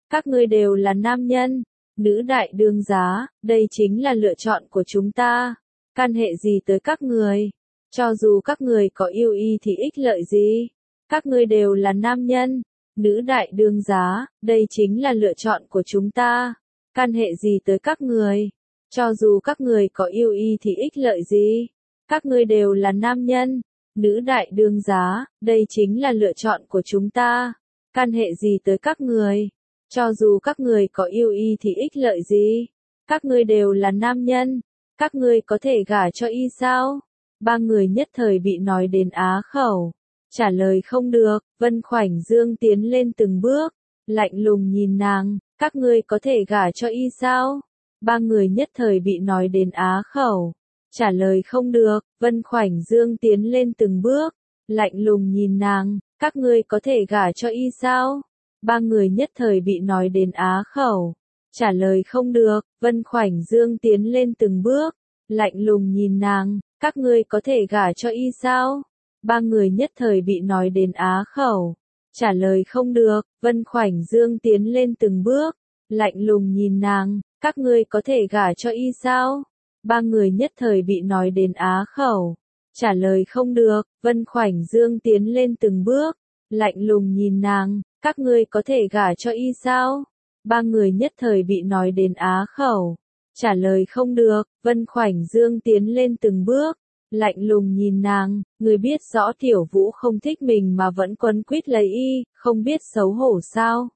Các ngươi đều là nam nhân, nữ đại đương giá, đây chính là lựa chọn của chúng ta. Can hệ gì tới các người? Cho dù các người có yêu y thì ích lợi gì? Các ngươi đều là nam nhân, nữ đại đương giá, đây chính là lựa chọn của chúng ta. Can hệ gì tới các người? Cho dù các người có yêu y thì ích lợi gì? Các ngươi đều là nam nhân, nữ đại đương giá, đây chính là lựa chọn của chúng ta. Can hệ gì tới các người? Cho dù các người có yêu y thì ích lợi gì? Các ngươi đều là nam nhân, các ngươi có thể gả cho y sao? Ba người nhất thời bị nói đến á khẩu. Trả lời không được, Vân Khoảnh Dương tiến lên từng bước, lạnh lùng nhìn nàng, các ngươi có thể gả cho y sao? Ba người nhất thời bị nói đến á khẩu. Trả lời không được, Vân Khoảnh Dương tiến lên từng bước, lạnh lùng nhìn nàng, các ngươi có thể gả cho y sao? Ba người nhất thời bị nói đến á khẩu. Trả lời không được, Vân Khoảnh Dương tiến lên từng bước, lạnh lùng nhìn nàng, các ngươi có thể gả cho y sao? Ba người nhất thời bị nói đến á khẩu. Trả lời không được, Vân Khoảnh Dương tiến lên từng bước, lạnh lùng nhìn nàng, các ngươi có thể gả cho y sao? Ba người nhất thời bị nói đến á khẩu. Trả lời không được, Vân Khoảnh Dương tiến lên từng bước, lạnh lùng nhìn nàng, các ngươi có thể gả cho y sao? Ba người nhất thời bị nói đến á khẩu. Trả lời không được, Vân Khoảnh Dương tiến lên từng bước, lạnh lùng nhìn nàng, người biết rõ Tiểu Vũ không thích mình mà vẫn quấn quýt lấy y, không biết xấu hổ sao?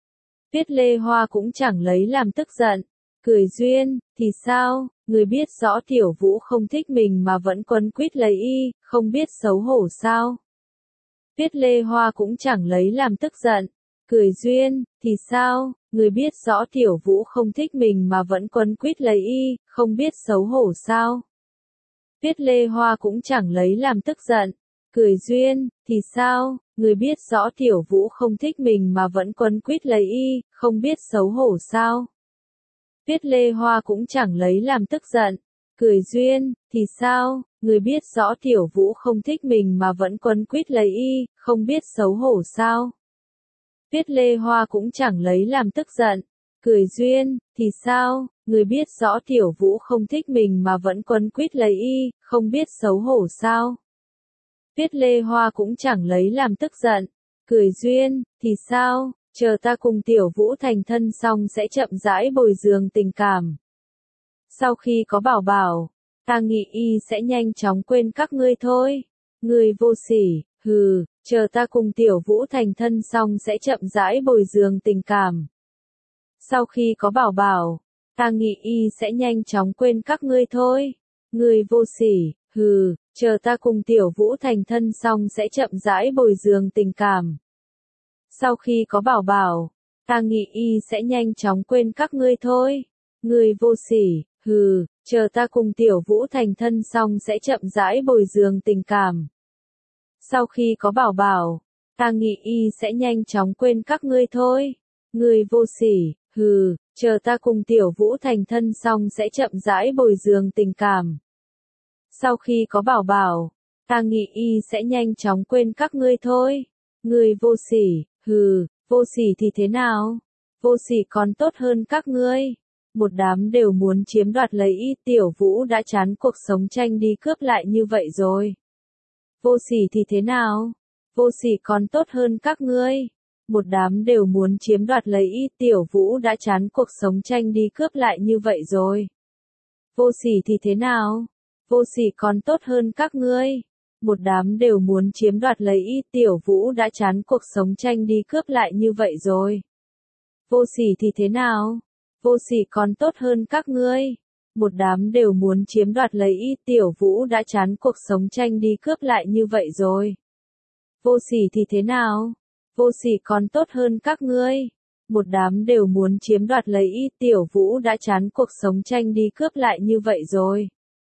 Tiết Lê Hoa cũng chẳng lấy làm tức giận, cười duyên, thì sao, người biết rõ Tiểu Vũ không thích mình mà vẫn quấn quýt lấy y, không biết xấu hổ sao? Tiết Lê Hoa cũng chẳng lấy làm tức giận, cười duyên, thì sao, người biết rõ Tiểu Vũ không thích mình mà vẫn quấn quýt lấy y, không biết xấu hổ sao? Tiết Lê Hoa cũng chẳng lấy làm tức giận, cười duyên, thì sao, người biết rõ Tiểu Vũ không thích mình mà vẫn quấn quýt lấy y, không biết xấu hổ sao? Tiết Lê Hoa cũng chẳng lấy làm tức giận, cười duyên, thì sao, người biết rõ Tiểu Vũ không thích mình mà vẫn quấn quýt lấy y, không biết xấu hổ sao? Tiết Lê Hoa cũng chẳng lấy làm tức giận, cười duyên, thì sao, người biết rõ Tiểu Vũ không thích mình mà vẫn quấn quýt lấy y, không biết xấu hổ sao? Tiết Lê Hoa cũng chẳng lấy làm tức giận, cười duyên, thì sao, chờ ta cùng Tiểu Vũ thành thân xong sẽ chậm rãi bồi dưỡng tình cảm. Sau khi có bảo bảo, ta nghĩ y sẽ nhanh chóng quên các ngươi thôi. Ngươi vô sỉ, hừ, chờ ta cùng Tiểu Vũ thành thân xong sẽ chậm rãi bồi dưỡng tình cảm. Sau khi có bảo bảo, ta nghĩ y sẽ nhanh chóng quên các ngươi thôi. Ngươi vô sỉ, hừ, chờ ta cùng Tiểu Vũ thành thân xong sẽ chậm rãi bồi dưỡng tình cảm. Sau khi có bảo bảo, ta nghĩ y sẽ nhanh chóng quên các ngươi thôi. Ngươi vô sỉ, hừ, chờ ta cùng Tiểu Vũ thành thân xong sẽ chậm rãi bồi dưỡng tình cảm. Sau khi có bảo bảo, ta nghĩ y sẽ nhanh chóng quên các ngươi thôi. Ngươi vô sỉ, hừ, chờ ta cùng Tiểu Vũ thành thân xong sẽ chậm rãi bồi dưỡng tình cảm. Sau khi có bảo bảo, ta nghĩ y sẽ nhanh chóng quên các ngươi thôi. Ngươi vô sỉ, hừ, vô sỉ thì thế nào? Vô sỉ còn tốt hơn các ngươi. Một đám đều muốn chiếm đoạt lấy y, Tiểu Vũ đã chán cuộc sống tranh đi cướp lại như vậy rồi. Vô sỉ thì thế nào? Vô sỉ còn tốt hơn các ngươi. Một đám đều muốn chiếm đoạt lấy y, Tiểu Vũ đã chán cuộc sống tranh đi cướp lại như vậy rồi. Vô sỉ thì thế nào? Vô sỉ còn tốt hơn các ngươi. Một đám đều muốn chiếm đoạt lấy y, Tiểu Vũ đã chán cuộc sống tranh đi cướp lại như vậy rồi. Vô sỉ thì thế nào? Vô sỉ còn tốt hơn các ngươi. Một đám đều muốn chiếm đoạt lấy y, Tiểu Vũ đã chán cuộc sống tranh đi cướp lại như vậy rồi. Vô sỉ thì thế nào? Vô sỉ còn tốt hơn các ngươi. Một đám đều muốn chiếm đoạt lấy y, Tiểu Vũ đã chán cuộc sống tranh đi cướp lại như vậy rồi.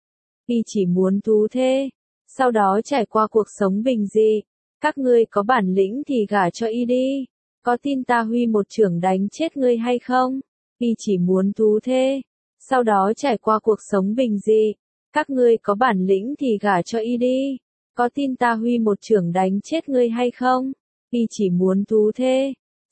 Y chỉ muốn thú thê, sau đó trải qua cuộc sống bình dị. Các ngươi có bản lĩnh thì gả cho y đi. Có tin ta huy một chưởng đánh chết ngươi hay không? Y chỉ muốn thú thê, sau đó trải qua cuộc sống bình dị. Các ngươi có bản lĩnh thì gả cho y đi. Có tin ta huy một chưởng đánh chết ngươi hay không? Y chỉ muốn thú thê,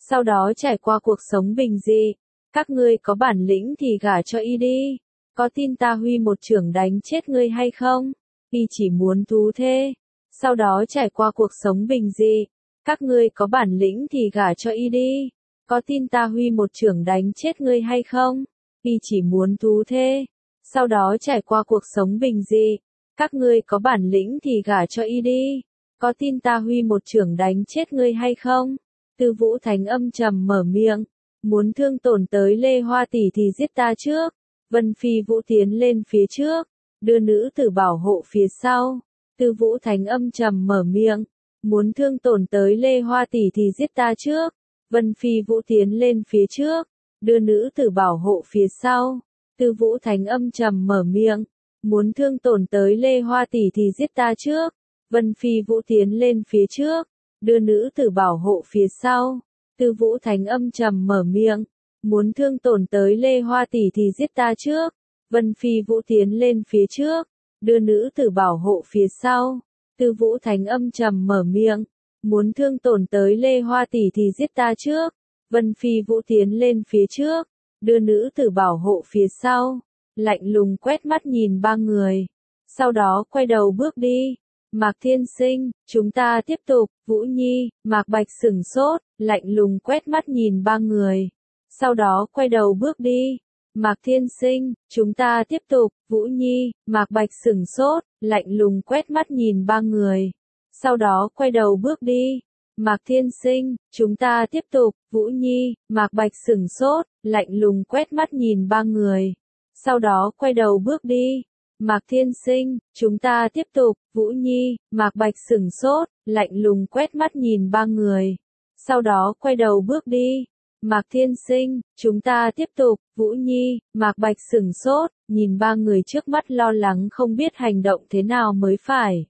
sau đó trải qua cuộc sống bình dị. Các ngươi có bản lĩnh thì gả cho y đi. Có tin ta huy một chưởng đánh chết ngươi hay không? Y chỉ muốn thú thê. Sau đó trải qua cuộc sống bình dị. Các ngươi có bản lĩnh thì gả cho y đi. Có tin ta huy một chưởng đánh chết ngươi hay không? Y chỉ muốn thú thê. Sau đó trải qua cuộc sống bình dị. Các ngươi có bản lĩnh thì gả cho y đi. Có tin ta huy một chưởng đánh chết ngươi hay không? Tư Vũ Thánh âm trầm mở miệng. Muốn thương tổn tới Lê Hoa tỷ thì giết ta trước. Vân Phi Vũ tiến lên phía trước. Đưa nữ tử bảo hộ phía sau. Tư Vũ Thánh âm trầm mở miệng. Muốn thương tổn tới Lê Hoa tỷ thì giết ta trước. Vân Phi Vũ tiến lên phía trước. Đưa nữ tử bảo hộ phía sau. Tư Vũ Thánh âm trầm mở miệng. Muốn thương tổn tới Lê Hoa tỷ thì giết ta trước. Vân Phi Vũ tiến lên phía trước. Đưa nữ tử bảo hộ phía sau. Tư Vũ Thánh âm trầm mở miệng. Muốn thương tổn tới Lê Hoa tỷ thì giết ta trước. Vân Phi Vũ tiến lên phía trước. Đưa nữ tử bảo hộ phía sau. Tư Vũ Thánh âm trầm mở miệng. Muốn thương tổn tới Lê Hoa tỷ thì giết ta trước. Vân Phi Vũ tiến lên phía trước. Đưa nữ tử bảo hộ phía sau. Lạnh lùng quét mắt nhìn ba người. Sau đó quay đầu bước đi. Mạc Thiên Sinh, chúng ta tiếp tục. Vũ Nhi, Mạc Bạch sửng sốt, lạnh lùng quét mắt nhìn ba người. Sau đó quay đầu bước đi. Mạc Thiên Sinh, chúng ta tiếp tục. Vũ Nhi, Mạc Bạch sửng sốt, lạnh lùng quét mắt nhìn ba người. Sau đó quay đầu bước đi. Mạc Thiên Sinh, chúng ta tiếp tục. Vũ Nhi, Mạc Bạch sửng sốt, lạnh lùng quét mắt nhìn ba người. Sau đó quay đầu bước đi. Mạc Thiên Sinh, chúng ta tiếp tục. Vũ Nhi, Mạc Bạch sửng sốt, lạnh lùng quét mắt nhìn ba người. Sau đó quay đầu bước đi. Mạc Thiên Sinh, chúng ta tiếp tục. Vũ Nhi, Mạc Bạch sửng sốt, nhìn ba người trước mắt lo lắng không biết hành động thế nào mới phải.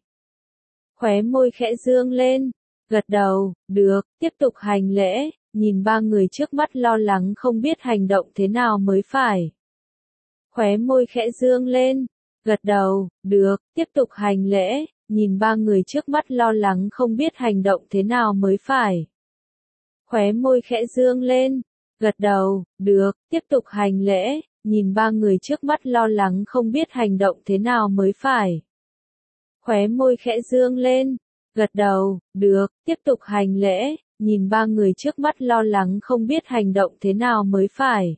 Khóe môi khẽ dương lên, gật đầu, được, tiếp tục hành lễ, nhìn ba người trước mắt lo lắng không biết hành động thế nào mới phải. Khóe môi khẽ dương lên, gật đầu, được, tiếp tục hành lễ, nhìn ba người trước mắt lo lắng không biết hành động thế nào mới phải. Khóe môi khẽ dương lên, gật đầu, được, tiếp tục hành lễ, nhìn ba người trước mắt lo lắng không biết hành động thế nào mới phải. Khóe môi khẽ dương lên, gật đầu, được, tiếp tục hành lễ, nhìn ba người trước mắt lo lắng không biết hành động thế nào mới phải.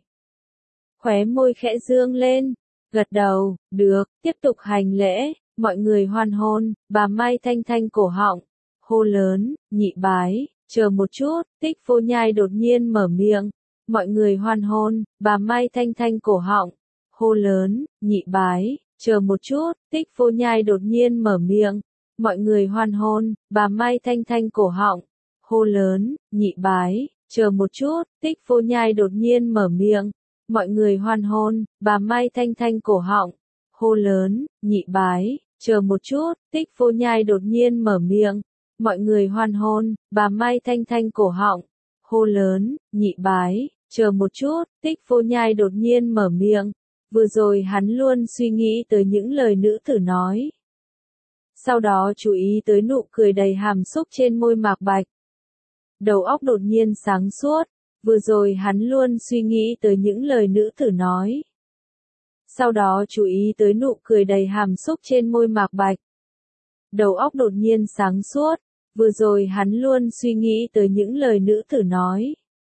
Khóe môi khẽ dương lên, gật đầu, được, tiếp tục hành lễ, mọi người hoan hôn, bà Mai Thanh Thanh cổ họng, hô lớn, nhị bái, chờ một chút, Tích Vô Nhai đột nhiên mở miệng, mọi người hoan hôn, bà Mai Thanh Thanh cổ họng, hô lớn, nhị bái, chờ một chút, Tích Vô Nhai đột nhiên mở miệng, mọi người hoan hôn, bà Mai Thanh Thanh cổ họng, hô lớn, nhị bái, chờ một chút, Tích Vô Nhai đột nhiên mở miệng, mọi người hoan hôn, bà Mai Thanh Thanh cổ họng, hô lớn, nhị bái, chờ một chút, Tích Vô Nhai đột nhiên mở miệng, mọi người hoan hôn, bà Mai Thanh Thanh cổ họng, hô lớn, nhị bái, chờ một chút, Tích Vô Nhai đột nhiên mở miệng, vừa rồi hắn luôn suy nghĩ tới những lời nữ tử nói. Sau đó chú ý tới nụ cười đầy hàm xúc trên môi Mạc Bạch. Đầu óc đột nhiên sáng suốt, vừa rồi hắn luôn suy nghĩ tới những lời nữ tử nói. Sau đó chú ý tới nụ cười đầy hàm xúc trên môi Mạc Bạch. Đầu óc đột nhiên sáng suốt, vừa rồi hắn luôn suy nghĩ tới những lời nữ tử nói.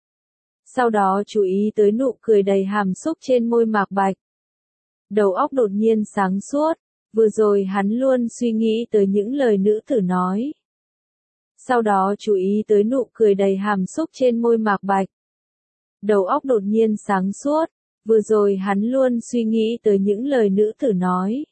Sau đó chú ý tới nụ cười đầy hàm xúc trên môi Mạc Bạch. Đầu óc đột nhiên sáng suốt, vừa rồi hắn luôn suy nghĩ tới những lời nữ tử nói. Sau đó chú ý tới nụ cười đầy hàm xúc trên môi Mạc Bạch. Đầu óc đột nhiên sáng suốt, vừa rồi hắn luôn suy nghĩ tới những lời nữ tử nói.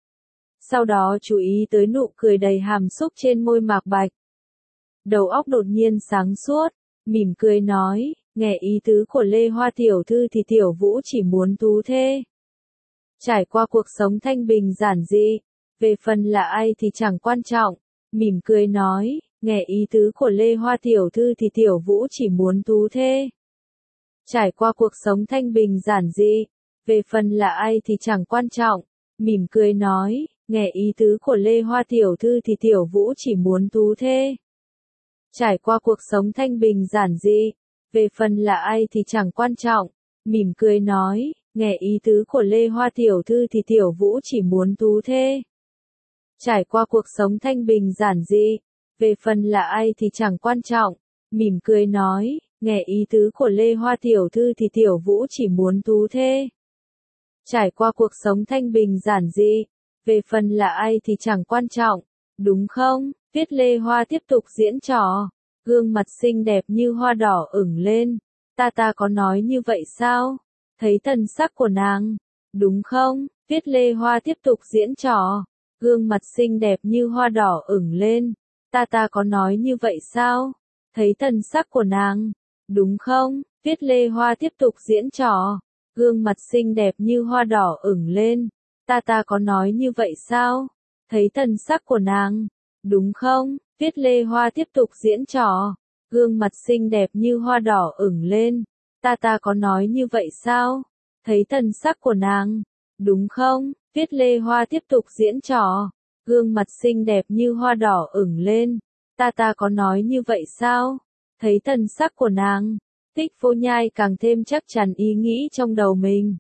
Sau đó chú ý tới nụ cười đầy hàm xúc trên môi Mạc Bạch. Đầu óc đột nhiên sáng suốt, mỉm cười nói, nghe ý tứ của Lê Hoa tiểu thư thì tiểu vũ chỉ muốn thú thê. Trải qua cuộc sống thanh bình giản dị, về phần là ai thì chẳng quan trọng, mỉm cười nói, nghe ý tứ của Lê Hoa tiểu thư thì tiểu vũ chỉ muốn thú thê. Trải qua cuộc sống thanh bình giản dị, về phần là ai thì chẳng quan trọng, mỉm cười nói, nghe ý tứ của Lê Hoa tiểu thư thì tiểu vũ chỉ muốn thú thê. Trải qua cuộc sống thanh bình giản dị, về phần là ai thì chẳng quan trọng, mỉm cười nói, nghe ý tứ của Lê Hoa tiểu thư thì Tiểu Vũ chỉ muốn tú thê. Trải qua cuộc sống thanh bình giản dị, về phần là ai thì chẳng quan trọng, mỉm cười nói, nghe ý tứ của Lê Hoa tiểu thư thì Tiểu Vũ chỉ muốn tú thê. Trải qua cuộc sống thanh bình giản dị, về phần là ai thì chẳng quan trọng, đúng không? Viết Lê Hoa tiếp tục diễn trò, gương mặt xinh đẹp như hoa đỏ ửng lên, ta ta có nói như vậy sao? Thấy thần sắc của nàng, đúng không? Viết Lê Hoa tiếp tục diễn trò, gương mặt xinh đẹp như hoa đỏ ửng lên, ta ta có nói như vậy sao? Thấy thần sắc của nàng, đúng không? Viết Lê Hoa tiếp tục diễn trò, gương mặt xinh đẹp như hoa đỏ ửng lên, ta ta có nói như vậy sao? Thấy thần sắc của nàng, đúng không? Viết Lê Hoa tiếp tục diễn trò, gương mặt xinh đẹp như hoa đỏ ửng lên, ta ta có nói như vậy sao? Thấy thần sắc của nàng, đúng không? Viết Lê Hoa tiếp tục diễn trò, gương mặt xinh đẹp như hoa đỏ ửng lên, ta ta có nói như vậy sao? Thấy thần sắc của nàng, Tích Vô Nhai càng thêm chắc chắn ý nghĩ trong đầu mình.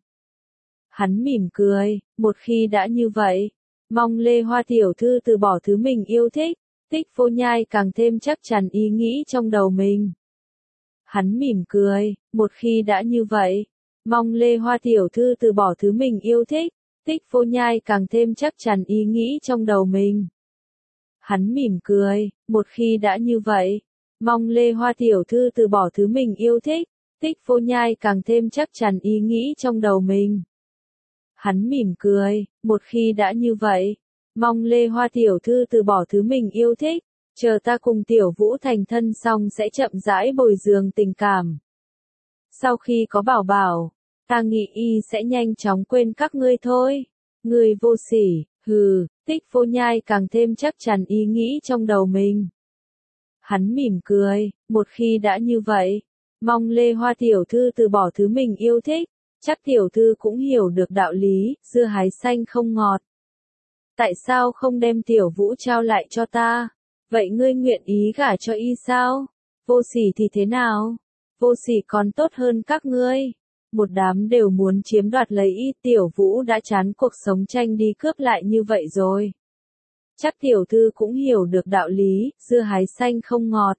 Hắn mỉm cười, một khi đã như vậy, mong Lê Hoa tiểu thư từ bỏ thứ mình yêu thích. Tích Vô Nhai càng thêm chắc chắn ý nghĩ trong đầu mình. Hắn mỉm cười, một khi đã như vậy, mong Lê Hoa tiểu thư từ bỏ thứ mình yêu thích. Tích Vô Nhai càng thêm chắc chắn ý nghĩ trong đầu mình. Hắn mỉm cười, một khi đã như vậy, mong Lê Hoa tiểu thư từ bỏ thứ mình yêu thích. Tích Vô Nhai càng thêm chắc chắn ý nghĩ trong đầu mình. Hắn mỉm cười, một khi đã như vậy, mong Lê Hoa tiểu thư từ bỏ thứ mình yêu thích, chờ ta cùng Tiểu Vũ thành thân xong sẽ chậm rãi bồi dưỡng tình cảm. Sau khi có bảo bảo, ta nghĩ y sẽ nhanh chóng quên các ngươi thôi. Người vô sỉ, hừ, Tích Vô Nhai càng thêm chắc chắn ý nghĩ trong đầu mình. Hắn mỉm cười, một khi đã như vậy, mong Lê Hoa tiểu thư từ bỏ thứ mình yêu thích, chắc tiểu thư cũng hiểu được đạo lý, dưa hái xanh không ngọt. Tại sao không đem Tiểu Vũ trao lại cho ta? Vậy ngươi nguyện ý gả cho y sao? Vô sỉ thì thế nào? Vô sỉ còn tốt hơn các ngươi. Một đám đều muốn chiếm đoạt lấy y, Tiểu Vũ đã chán cuộc sống tranh đi cướp lại như vậy rồi. Chắc tiểu thư cũng hiểu được đạo lý, dưa hái xanh không ngọt.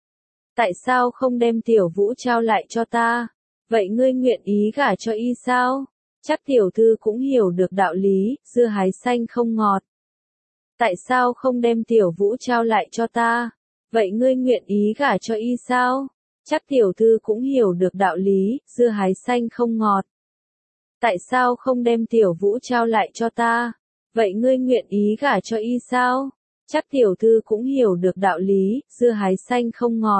Tại sao không đem Tiểu Vũ trao lại cho ta? Vậy ngươi nguyện ý gả cho y sao? Chắc tiểu thư cũng hiểu được đạo lý, dưa hái xanh không ngọt. Tại sao không đem Tiểu Vũ trao lại cho ta? Vậy ngươi nguyện ý gả cho y sao? Chắc tiểu thư cũng hiểu được đạo lý, dưa hái xanh không ngọt. Tại sao không đem Tiểu Vũ trao lại cho ta? Vậy ngươi nguyện ý gả cho y sao? Chắc tiểu thư cũng hiểu được đạo lý, dưa hái xanh không ngọt.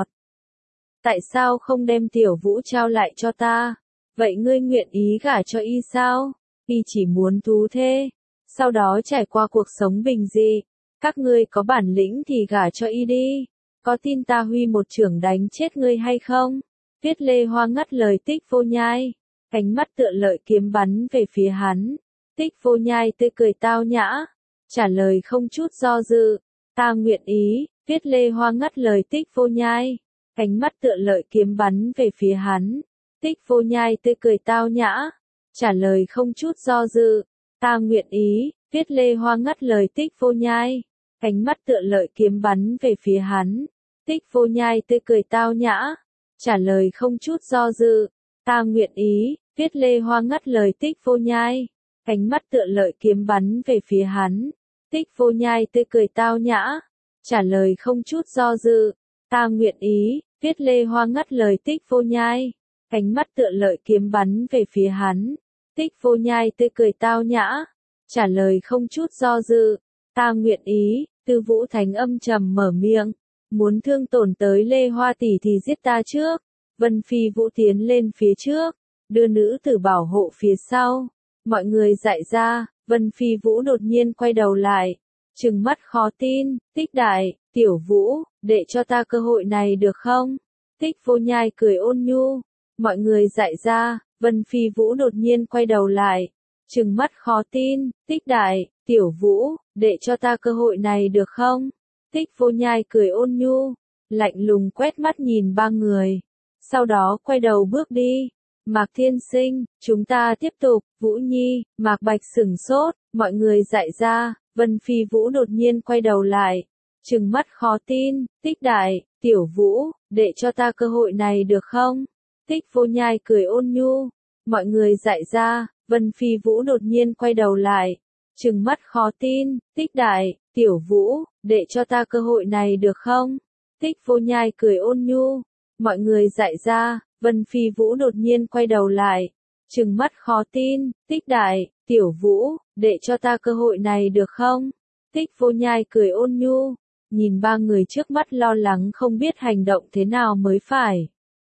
Tại sao không đem Tiểu Vũ trao lại cho ta? Vậy ngươi nguyện ý gả cho y sao? Y chỉ muốn tú thê, sau đó trải qua cuộc sống bình dị. Các ngươi có bản lĩnh thì gả cho y đi. Có tin ta huy một chưởng đánh chết ngươi hay không? Viết Lê Hoa ngắt lời Tích Vô Nhai, cánh mắt tựa lợi kiếm bắn về phía hắn. Tích Vô Nhai tươi cười tao nhã, trả lời không chút do dự, ta nguyện ý. Viết Lê Hoa ngắt lời Tích Vô Nhai, cánh mắt tựa lợi kiếm bắn về phía hắn. Tích Vô Nhai tươi cười tao nhã, trả lời không chút do dự, ta nguyện ý. Viết Lê Hoa ngắt lời Tích Vô Nhai, cánh mắt tựa lợi kiếm bắn về phía hắn. Tích Vô Nhai tươi cười tao nhã, trả lời không chút do dự, ta nguyện ý. Viết Lê Hoa ngắt lời Tích Vô Nhai, cánh mắt tựa lợi kiếm bắn về phía hắn. Tích Vô Nhai tươi cười tao nhã, trả lời không chút do dự, ta nguyện ý. Viết Lê Hoa ngắt lời Tích Vô Nhai, cánh mắt tựa lợi kiếm bắn về phía hắn. Tích Vô Nhai tươi cười tao nhã, trả lời không chút do dự, ta nguyện ý. Tư Vũ Thánh âm trầm mở miệng, muốn thương tổn tới Lê Hoa tỷ thì giết ta trước. Vân Phi Vũ tiến lên phía trước, đưa nữ tử bảo hộ phía sau. Mọi người dại ra, Vân Phi Vũ đột nhiên quay đầu lại, trừng mắt khó tin, Tích đại, Tiểu Vũ, để cho ta cơ hội này được không? Tích Vô Nhai cười ôn nhu, mọi người dại ra, Vân Phi Vũ đột nhiên quay đầu lại, trừng mắt khó tin, Tích đại, Tiểu Vũ, để cho ta cơ hội này được không? Tích Vô Nhai cười ôn nhu, lạnh lùng quét mắt nhìn ba người. Sau đó quay đầu bước đi. Mạc Thiên Sinh, chúng ta tiếp tục, Vũ Nhi, Mạc Bạch sửng sốt, mọi người dại ra, Vân Phi Vũ đột nhiên quay đầu lại, trừng mắt khó tin, Tích Đại, Tiểu Vũ, để cho ta cơ hội này được không? Tích Vô Nhai cười ôn nhu, mọi người dại ra, Vân Phi Vũ đột nhiên quay đầu lại, trừng mắt khó tin, Tích Đại, Tiểu Vũ, để cho ta cơ hội này được không? Tích Vô Nhai cười ôn nhu, mọi người dại ra, Vân Phi Vũ đột nhiên quay đầu lại, trừng mắt khó tin, Tích Đại, Tiểu Vũ, để cho ta cơ hội này được không? Tích Vô Nhai cười ôn nhu, nhìn ba người trước mắt lo lắng không biết hành động thế nào mới phải.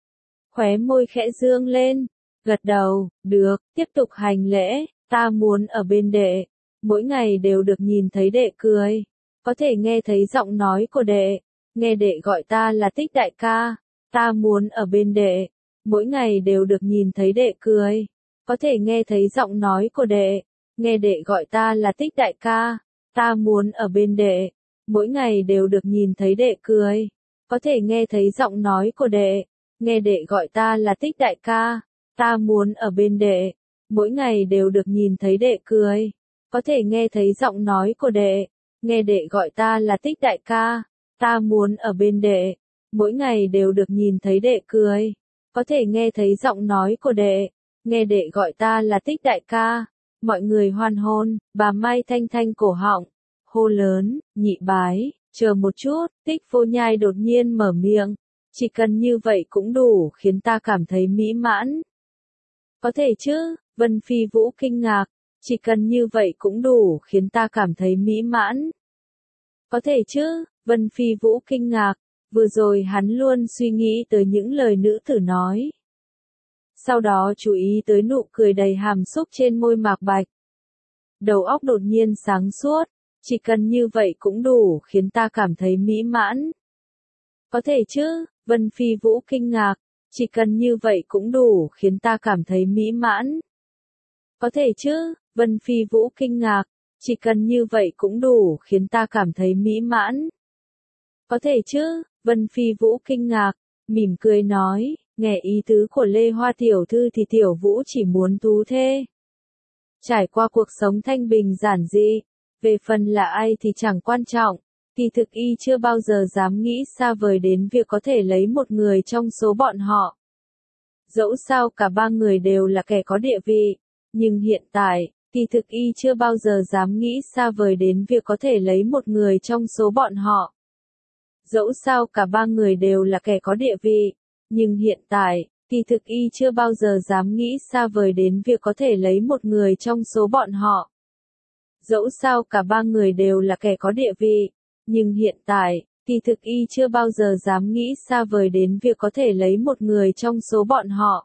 Khóe môi khẽ dương lên, gật đầu, được, tiếp tục hành lễ, ta muốn ở bên đệ, mỗi ngày đều được nhìn thấy đệ cười, có thể nghe thấy giọng nói của đệ, nghe đệ gọi ta là Tích đại ca, ta muốn ở bên đệ, mỗi ngày đều được nhìn thấy đệ cười, có thể nghe thấy giọng nói của đệ, nghe đệ gọi ta là Tích đại ca, ta muốn ở bên đệ, mỗi ngày đều được nhìn thấy đệ cười, có thể nghe thấy giọng nói của đệ, nghe đệ gọi ta là Tích đại ca, ta muốn ở bên đệ, mỗi ngày đều được nhìn thấy đệ cười, có thể nghe thấy giọng nói của đệ, nghe đệ gọi ta là Tích đại ca, ta muốn ở bên đệ, mỗi ngày đều được nhìn thấy đệ cười, có thể nghe thấy giọng nói của đệ, nghe đệ gọi ta là Tích đại ca, mọi người hoan hôn, bà Mai Thanh Thanh cổ họng, hô lớn, nhị bái, chờ một chút, Tích Vô Nhai đột nhiên mở miệng, chỉ cần như vậy cũng đủ khiến ta cảm thấy mỹ mãn. Có thể chứ, Vân Phi Vũ kinh ngạc, chỉ cần như vậy cũng đủ khiến ta cảm thấy mỹ mãn. Có thể chứ, Vân Phi Vũ kinh ngạc, vừa rồi hắn luôn suy nghĩ tới những lời nữ tử nói. Sau đó chú ý tới nụ cười đầy hàm xúc trên môi Mạc Bạch. Đầu óc đột nhiên sáng suốt, chỉ cần như vậy cũng đủ khiến ta cảm thấy mỹ mãn. Có thể chứ, Vân Phi Vũ kinh ngạc, chỉ cần như vậy cũng đủ khiến ta cảm thấy mỹ mãn. Có thể chứ, Vân Phi Vũ kinh ngạc, chỉ cần như vậy cũng đủ khiến ta cảm thấy mỹ mãn. Có thể chứ, Vân Phi Vũ kinh ngạc, mỉm cười nói, nghe ý tứ của Lê Hoa tiểu thư thì Tiểu Vũ chỉ muốn tú thê. Trải qua cuộc sống thanh bình giản dị, về phần là ai thì chẳng quan trọng, kỳ thực y chưa bao giờ dám nghĩ xa vời đến việc có thể lấy một người trong số bọn họ. Dẫu sao cả ba người đều là kẻ có địa vị, nhưng hiện tại, kỳ thực y chưa bao giờ dám nghĩ xa vời đến việc có thể lấy một người trong số bọn họ. Dẫu sao cả ba người đều là kẻ có địa vị, nhưng hiện tại, kỳ thực y chưa bao giờ dám nghĩ xa vời đến việc có thể lấy một người trong số bọn họ. Dẫu sao cả ba người đều là kẻ có địa vị, nhưng hiện tại, kỳ thực y chưa bao giờ dám nghĩ xa vời đến việc có thể lấy một người trong số bọn họ.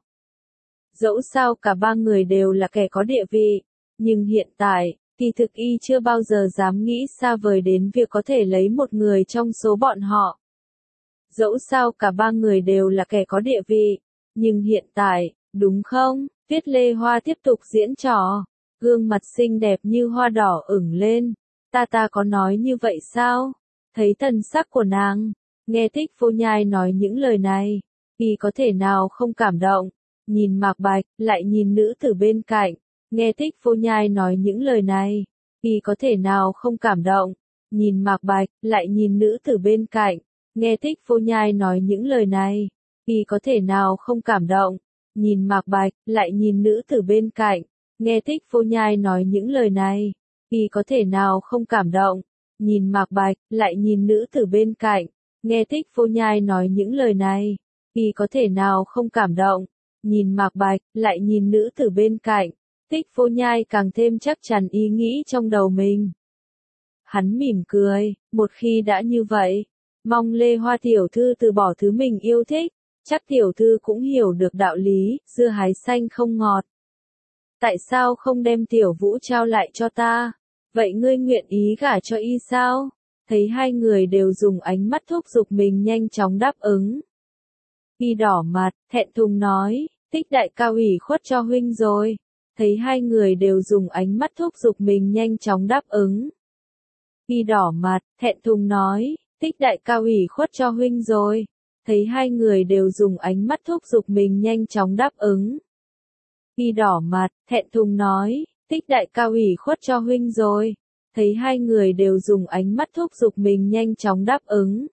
Dẫu sao cả ba người đều là kẻ có địa vị, nhưng hiện tại, kỳ thực y chưa bao giờ dám nghĩ xa vời đến việc có thể lấy một người trong số bọn họ. Dẫu sao cả ba người đều là kẻ có địa vị, nhưng hiện tại, đúng không? Tuyết Lê Hoa tiếp tục diễn trò, gương mặt xinh đẹp như hoa đỏ ửng lên. Ta ta có nói như vậy sao? Thấy thần sắc của nàng, nghe Tích Vô Nhai nói những lời này, y có thể nào không cảm động, nhìn Mạc Bạch, lại nhìn nữ tử bên cạnh, nghe Tích Vô Nhai nói những lời này, y có thể nào không cảm động, nhìn Mạc Bạch, lại nhìn nữ tử bên cạnh, nghe Tích Vô Nhai nói những lời này, y có thể nào không cảm động, nhìn Mạc Bạch, lại nhìn nữ tử bên cạnh, nghe Tích Vô Nhai nói những lời này, y có thể nào không cảm động, nhìn Mạc Bạch, lại nhìn nữ tử bên cạnh, nghe Tích Vô Nhai nói những lời này, y có thể nào không cảm động, nhìn Mạc Bạch, lại nhìn nữ tử bên cạnh, Tích Vô Nhai càng thêm chắc chắn ý nghĩ trong đầu mình. Hắn mỉm cười, một khi đã như vậy, mong Lê Hoa tiểu thư từ bỏ thứ mình yêu thích, chắc tiểu thư cũng hiểu được đạo lý, dưa hái xanh không ngọt. Tại sao không đem Tiểu Vũ trao lại cho ta? Vậy ngươi nguyện ý gả cho y sao? Thấy hai người đều dùng ánh mắt thúc giục mình nhanh chóng đáp ứng. Y đỏ mặt, thẹn thùng nói, Tích đại ca ủy khuất cho huynh rồi. Thấy hai người đều dùng ánh mắt thúc giục mình nhanh chóng đáp ứng. Y đỏ mặt, thẹn thùng nói, Tích đại ca ủy khuất cho huynh rồi. thấy hai người đều dùng ánh mắt thúc giục mình nhanh chóng đáp ứng. Y đỏ mặt, thẹn thùng nói, Tích đại ca ủy khuất cho huynh rồi. Thấy hai người đều dùng ánh mắt thúc giục mình nhanh chóng đáp ứng.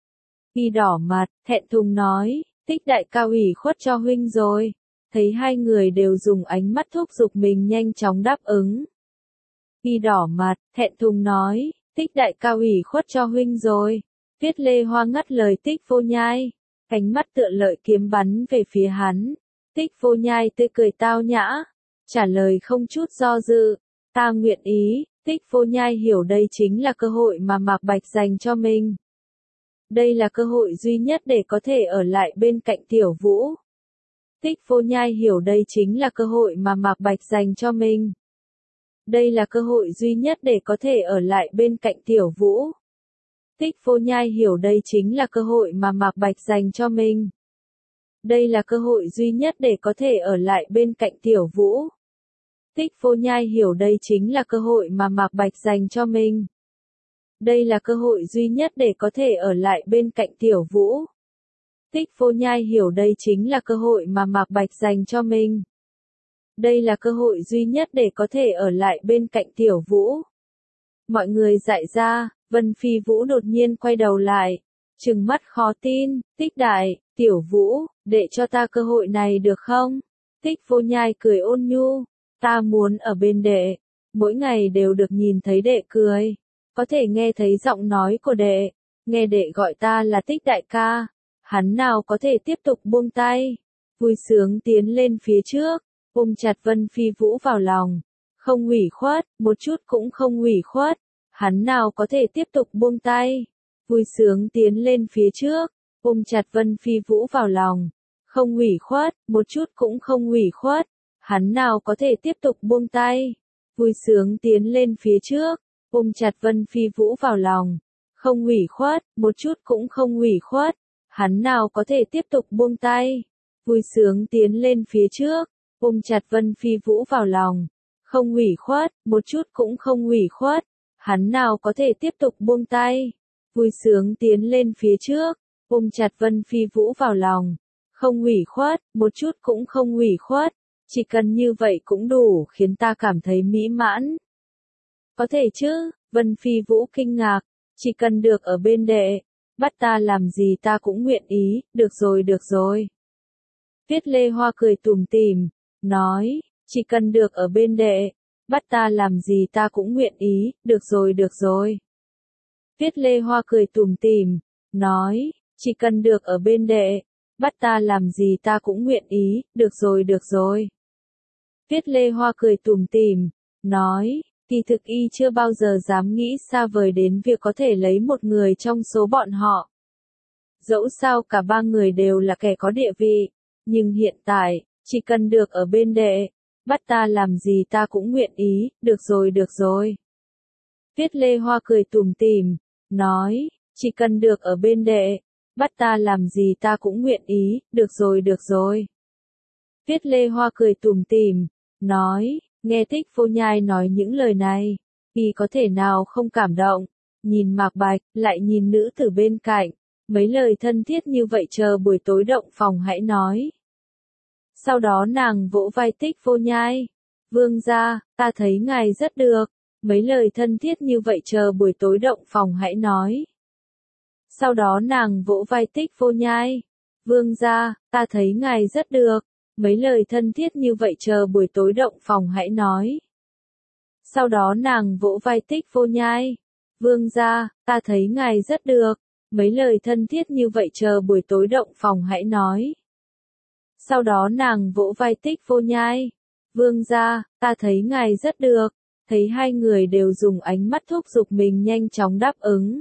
Y đỏ mặt, thẹn thùng nói, Tích đại ca ủy khuất cho huynh rồi. Thấy hai người đều dùng ánh mắt thúc giục mình nhanh chóng đáp ứng. Y đỏ mặt, thẹn thùng nói, Tích đại ca ủy khuất cho huynh rồi. Tiết Lê Hoa ngắt lời Tích Vô Nhai, ánh mắt tựa lợi kiếm bắn về phía hắn. Tích Vô Nhai tươi cười tao nhã, trả lời không chút do dự, ta nguyện ý. Tích Vô Nhai hiểu đây chính là cơ hội mà Mạc Bạch dành cho mình. Đây là cơ hội duy nhất để có thể ở lại bên cạnh Tiểu Vũ. Tích Vô Nhai hiểu đây chính là cơ hội mà Mạc Bạch dành cho mình. Đây là cơ hội duy nhất để có thể ở lại bên cạnh Tiểu Vũ. Tích Vô Nhai hiểu đây chính là cơ hội mà Mạc Bạch dành cho mình. Đây là cơ hội duy nhất để có thể ở lại bên cạnh Tiểu Vũ. Tích Vô Nhai hiểu đây chính là cơ hội mà Mạc Bạch dành cho mình. Đây là cơ hội duy nhất để có thể ở lại bên cạnh Tiểu Vũ. Tích Vô Nhai hiểu đây chính là cơ hội mà Mạc Bạch dành cho mình. Đây là cơ hội duy nhất để có thể ở lại bên cạnh Tiểu Vũ. Mọi người dại ra, Vân Phi Vũ đột nhiên quay đầu lại, trừng mắt khó tin, Tích đại, Tiểu Vũ, để cho ta cơ hội này được không? Tích Vô Nhai cười ôn nhu, ta muốn ở bên đệ, mỗi ngày đều được nhìn thấy đệ cười, có thể nghe thấy giọng nói của đệ, nghe đệ gọi ta là Tích đại ca, hắn nào có thể tiếp tục buông tay, vui sướng tiến lên phía trước, ôm chặt Vân Phi Vũ vào lòng, không ủy khuất, một chút cũng không ủy khuất, hắn nào có thể tiếp tục buông tay, vui sướng tiến lên phía trước, ôm chặt Vân Phi Vũ vào lòng, không ủy khuất, một chút cũng không ủy khuất, hắn nào có thể tiếp tục buông tay, vui sướng tiến lên phía trước, ôm chặt Vân Phi Vũ vào lòng, không ủy khuất, một chút cũng không ủy khuất, hắn nào có thể tiếp tục buông tay, vui sướng tiến lên phía trước, ôm chặt Vân Phi Vũ vào lòng, không ủy khuất, một chút cũng không ủy khuất, hắn nào có thể tiếp tục buông tay, vui sướng tiến lên phía trước, ôm chặt Vân Phi Vũ vào lòng, không ủy khuất, một chút cũng không ủy khuất, chỉ cần như vậy cũng đủ khiến ta cảm thấy mỹ mãn. Có thể chứ, Vân Phi Vũ kinh ngạc, chỉ cần được ở bên đệ, bắt ta làm gì ta cũng nguyện ý, được rồi được rồi. Tiết Lê Hoa cười tủm tỉm, nói, chỉ cần được ở bên đệ, bắt ta làm gì ta cũng nguyện ý, được rồi được rồi. Tiết Lê Hoa cười tủm tỉm, nói, chỉ cần được ở bên đệ, bắt ta làm gì ta cũng nguyện ý, được rồi được rồi. Tiết Lê Hoa cười tủm tỉm, nói, kỳ thực y chưa bao giờ dám nghĩ xa vời đến việc có thể lấy một người trong số bọn họ. Dẫu sao cả ba người đều là kẻ có địa vị, nhưng hiện tại, chỉ cần được ở bên đệ, bắt ta làm gì ta cũng nguyện ý, được rồi được rồi. Tiết Lê Hoa cười tủm tỉm, nói, chỉ cần được ở bên đệ, bắt ta làm gì ta cũng nguyện ý, được rồi được rồi. Tiết Lê Hoa cười tủm tỉm, nói, nghe Tích Vô Nhai nói những lời này, y có thể nào không cảm động, nhìn Mạc Bạch, lại nhìn nữ tử bên cạnh, mấy lời thân thiết như vậy chờ buổi tối động phòng hãy nói. Sau đó nàng vỗ vai Tích Vô Nhai, vương gia, ta thấy ngài rất được, mấy lời thân thiết như vậy chờ buổi tối động phòng hãy nói. Sau đó nàng vỗ vai Tích Vô Nhai, vương gia, ta thấy ngài rất được, mấy lời thân thiết như vậy chờ buổi tối động phòng hãy nói. Sau đó nàng vỗ vai Tích Vô Nhai, vương gia, ta thấy ngài rất được, mấy lời thân thiết như vậy chờ buổi tối động phòng hãy nói. Sau đó nàng vỗ vai Tích Vô Nhai, vương gia, ta thấy ngài rất được, thấy hai người đều dùng ánh mắt thúc giục mình nhanh chóng đáp ứng.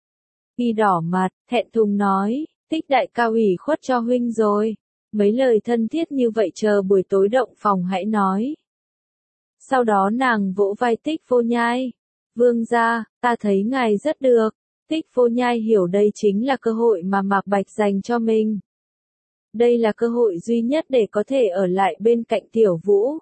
Y đỏ mặt, thẹn thùng nói, Tích đại ca ủy khuất cho huynh rồi, mấy lời thân thiết như vậy chờ buổi tối động phòng hãy nói. Sau đó nàng vỗ vai Tích Vô Nhai, vương gia, ta thấy ngài rất được, Tích Vô Nhai hiểu đây chính là cơ hội mà Mạc Bạch dành cho mình. Đây là cơ hội duy nhất để có thể ở lại bên cạnh Tiểu Vũ.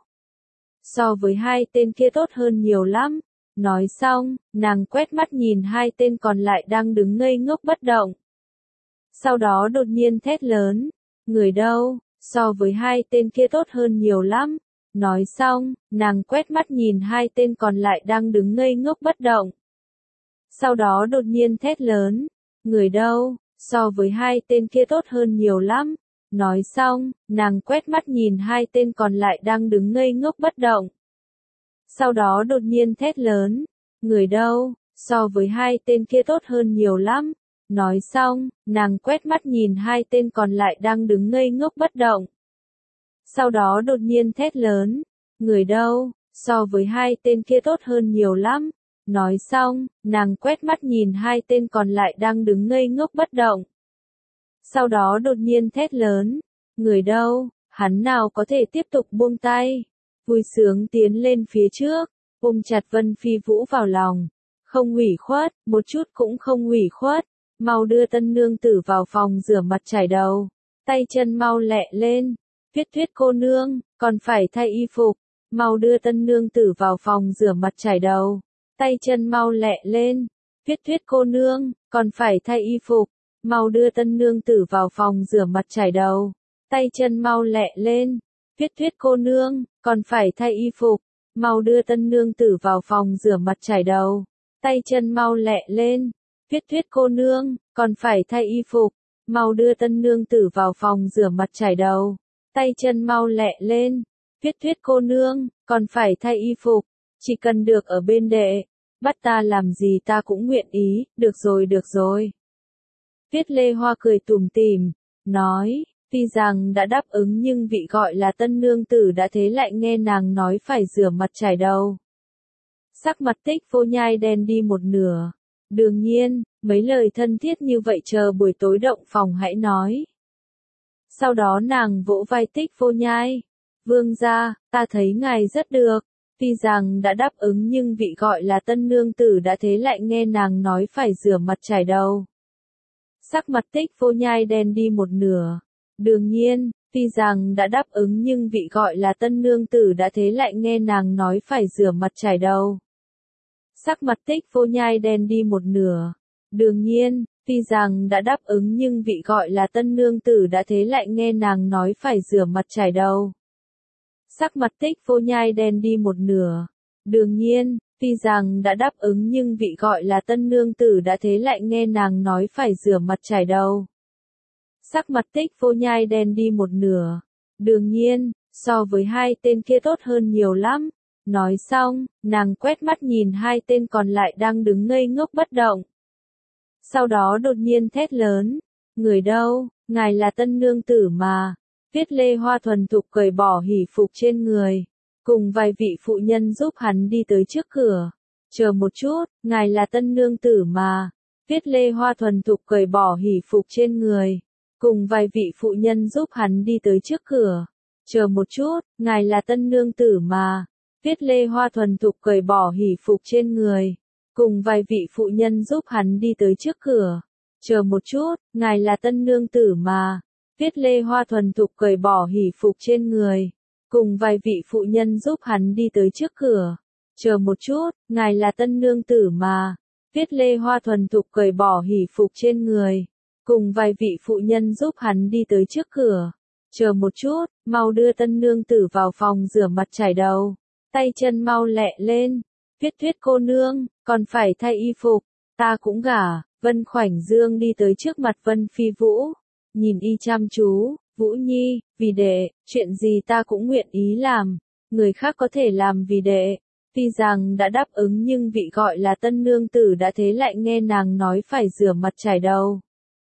So với hai tên kia tốt hơn nhiều lắm. Nói xong, nàng quét mắt nhìn hai tên còn lại đang đứng ngây ngốc bất động. Sau đó đột nhiên thét lớn, người đâu, so với hai tên kia tốt hơn nhiều lắm. Nói xong, nàng quét mắt nhìn hai tên còn lại đang đứng ngây ngốc bất động. Sau đó đột nhiên thét lớn, người đâu, so với hai tên kia tốt hơn nhiều lắm. Nói xong, nàng quét mắt nhìn hai tên còn lại đang đứng ngây ngốc bất động. Sau đó đột nhiên thét lớn, người đâu, so với hai tên kia tốt hơn nhiều lắm. Nói xong, nàng quét mắt nhìn hai tên còn lại đang đứng ngây ngốc bất động. Sau đó đột nhiên thét lớn, người đâu, so với hai tên kia tốt hơn nhiều lắm. Nói xong, nàng quét mắt nhìn hai tên còn lại đang đứng ngây ngốc bất động. Sau đó đột nhiên thét lớn, người đâu, hắn nào có thể tiếp tục buông tay. Vui sướng tiến lên phía trước, ôm chặt Vân Phi Vũ vào lòng. Không ủy khuất, một chút cũng không ủy khuất. Mau đưa tân nương tử vào phòng rửa mặt chải đầu. Tay chân mau lẹ lên. Tuyết Tuyết cô nương, còn phải thay y phục. Mau đưa tân nương tử vào phòng rửa mặt chải đầu. Tay chân mau lẹ lên. Tuyết Tuyết cô nương, còn phải thay y phục. Mau đưa tân nương tử vào phòng rửa mặt chải đầu. Tay chân mau lẹ lên. Tuyết Tuyết cô nương, còn phải thay y phục. Mau đưa tân nương tử vào phòng rửa mặt chải đầu. Tay chân mau lẹ lên. Tuyết Tuyết cô nương, còn phải thay y phục. Mau đưa tân nương tử vào phòng rửa mặt chải đầu. Tay chân mau lẹ lên. Tuyết Tuyết cô nương, còn phải thay y phục. Chỉ cần được ở bên đệ. Bắt ta làm gì ta cũng nguyện ý, được rồi được rồi. Tuyết Lê Hoa cười tủm tỉm, nói, tuy rằng đã đáp ứng nhưng vị gọi là tân nương tử đã thế lại nghe nàng nói phải rửa mặt chải đầu. Sắc mặt Tích Vô Nhai đen đi một nửa. Đương nhiên, mấy lời thân thiết như vậy chờ buổi tối động phòng hãy nói. Sau đó nàng vỗ vai Tích Vô Nhai. Vương gia, ta thấy ngài rất được. Tuy rằng đã đáp ứng nhưng vị gọi là tân nương tử đã thế lại nghe nàng nói phải rửa mặt chải đầu. Sắc mặt Tích Vô Nhai đen đi một nửa. Đương nhiên, tuy rằng đã đáp ứng nhưng vị gọi là tân nương tử đã thế lại nghe nàng nói phải rửa mặt chải đầu. Sắc mặt Tích Vô Nhai đen đi một nửa. Đương nhiên, tuy rằng đã đáp ứng nhưng vị gọi là tân nương tử đã thế lại nghe nàng nói phải rửa mặt chải đầu. Sắc mặt Tích Vô Nhai đen đi một nửa. Đương nhiên, tuy rằng đã đáp ứng nhưng vị gọi là tân nương tử đã thế lại nghe nàng nói phải rửa mặt chải đầu. Sắc mặt Tích Vô Nhai đen đi một nửa. Đương nhiên, so với hai tên kia tốt hơn nhiều lắm. Nói xong, nàng quét mắt nhìn hai tên còn lại đang đứng ngây ngốc bất động. Sau đó đột nhiên thét lớn, người đâu, ngài là tân nương tử mà. Tuyết Lê Hoa thuần thục cởi bỏ hỷ phục trên người, cùng vài vị phụ nhân giúp hắn đi tới trước cửa. Chờ một chút, ngài là tân nương tử mà. Tuyết Lê Hoa thuần thục cởi bỏ hỷ phục trên người, cùng vài vị phụ nhân giúp hắn đi tới trước cửa. Chờ một chút, ngài là tân nương tử mà. Tuyết Lê Hoa thuần thục cởi bỏ hỷ phục trên người, cùng vài vị phụ nhân giúp hắn đi tới trước cửa. Chờ một chút, ngài là tân nương tử mà. Tuyết Lê Hoa thuần thục cởi bỏ hỷ phục trên người, cùng vài vị phụ nhân giúp hắn đi tới trước cửa. Chờ một chút, ngài là tân nương tử mà. Tuyết Lê Hoa thuần thục cởi bỏ hỷ phục trên người, cùng vài vị phụ nhân giúp hắn đi tới trước cửa. Chờ một chút, mau đưa tân nương tử vào phòng rửa mặt chải đầu. Tay chân mau lẹ lên. Tuyết Tuyết cô nương, còn phải thay y phục. Ta cũng gả. Vân Khoảnh Dương đi tới trước mặt Vân Phi Vũ. Nhìn y chăm chú, Vũ Nhi, vì đệ, chuyện gì ta cũng nguyện ý làm. Người khác có thể làm vì đệ. Tuy rằng đã đáp ứng nhưng vị gọi là tân nương tử đã thế lại nghe nàng nói phải rửa mặt chải đầu.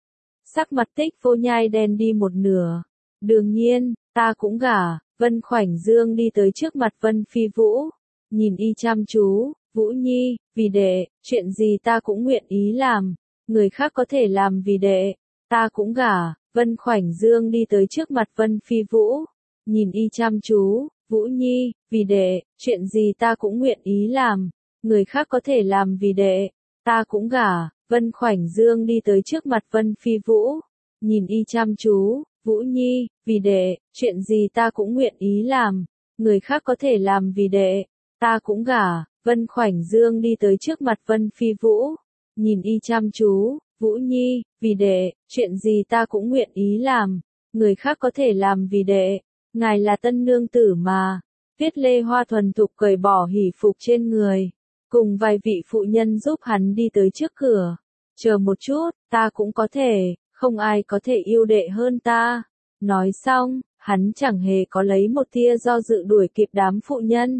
Sắc mặt Tích Vô Nhai đen đi một nửa. Đương nhiên, ta cũng gả. Vân Khoảnh Dương đi tới trước mặt Vân Phi Vũ. Nhìn y chăm chú, Vũ Nhi, vì đệ, chuyện gì ta cũng nguyện ý làm. Người khác có thể làm vì đệ. Ta cũng gả. Vân Khoảnh Dương đi tới trước mặt Vân Phi Vũ. Nhìn y chăm chú, Vũ Nhi, vì đệ, chuyện gì ta cũng nguyện ý làm. Người khác có thể làm vì đệ. Ta cũng gả. Vân Khoảnh Dương đi tới trước mặt Vân Phi Vũ. Nhìn y chăm chú, Vũ Nhi, vì đệ, chuyện gì ta cũng nguyện ý làm. Người khác có thể làm vì đệ. Ta cũng gả. Vân Khoảnh Dương đi tới trước mặt Vân Phi Vũ. Nhìn y chăm chú, Vũ Nhi, vì đệ, chuyện gì ta cũng nguyện ý làm, người khác có thể làm vì đệ, ngài là tân nương tử mà. Viết Lê Hoa thuần thục cởi bỏ hỷ phục trên người, cùng vài vị phụ nhân giúp hắn đi tới trước cửa. Chờ một chút, ta cũng có thể, không ai có thể yêu đệ hơn ta. Nói xong, hắn chẳng hề có lấy một tia do dự đuổi kịp đám phụ nhân.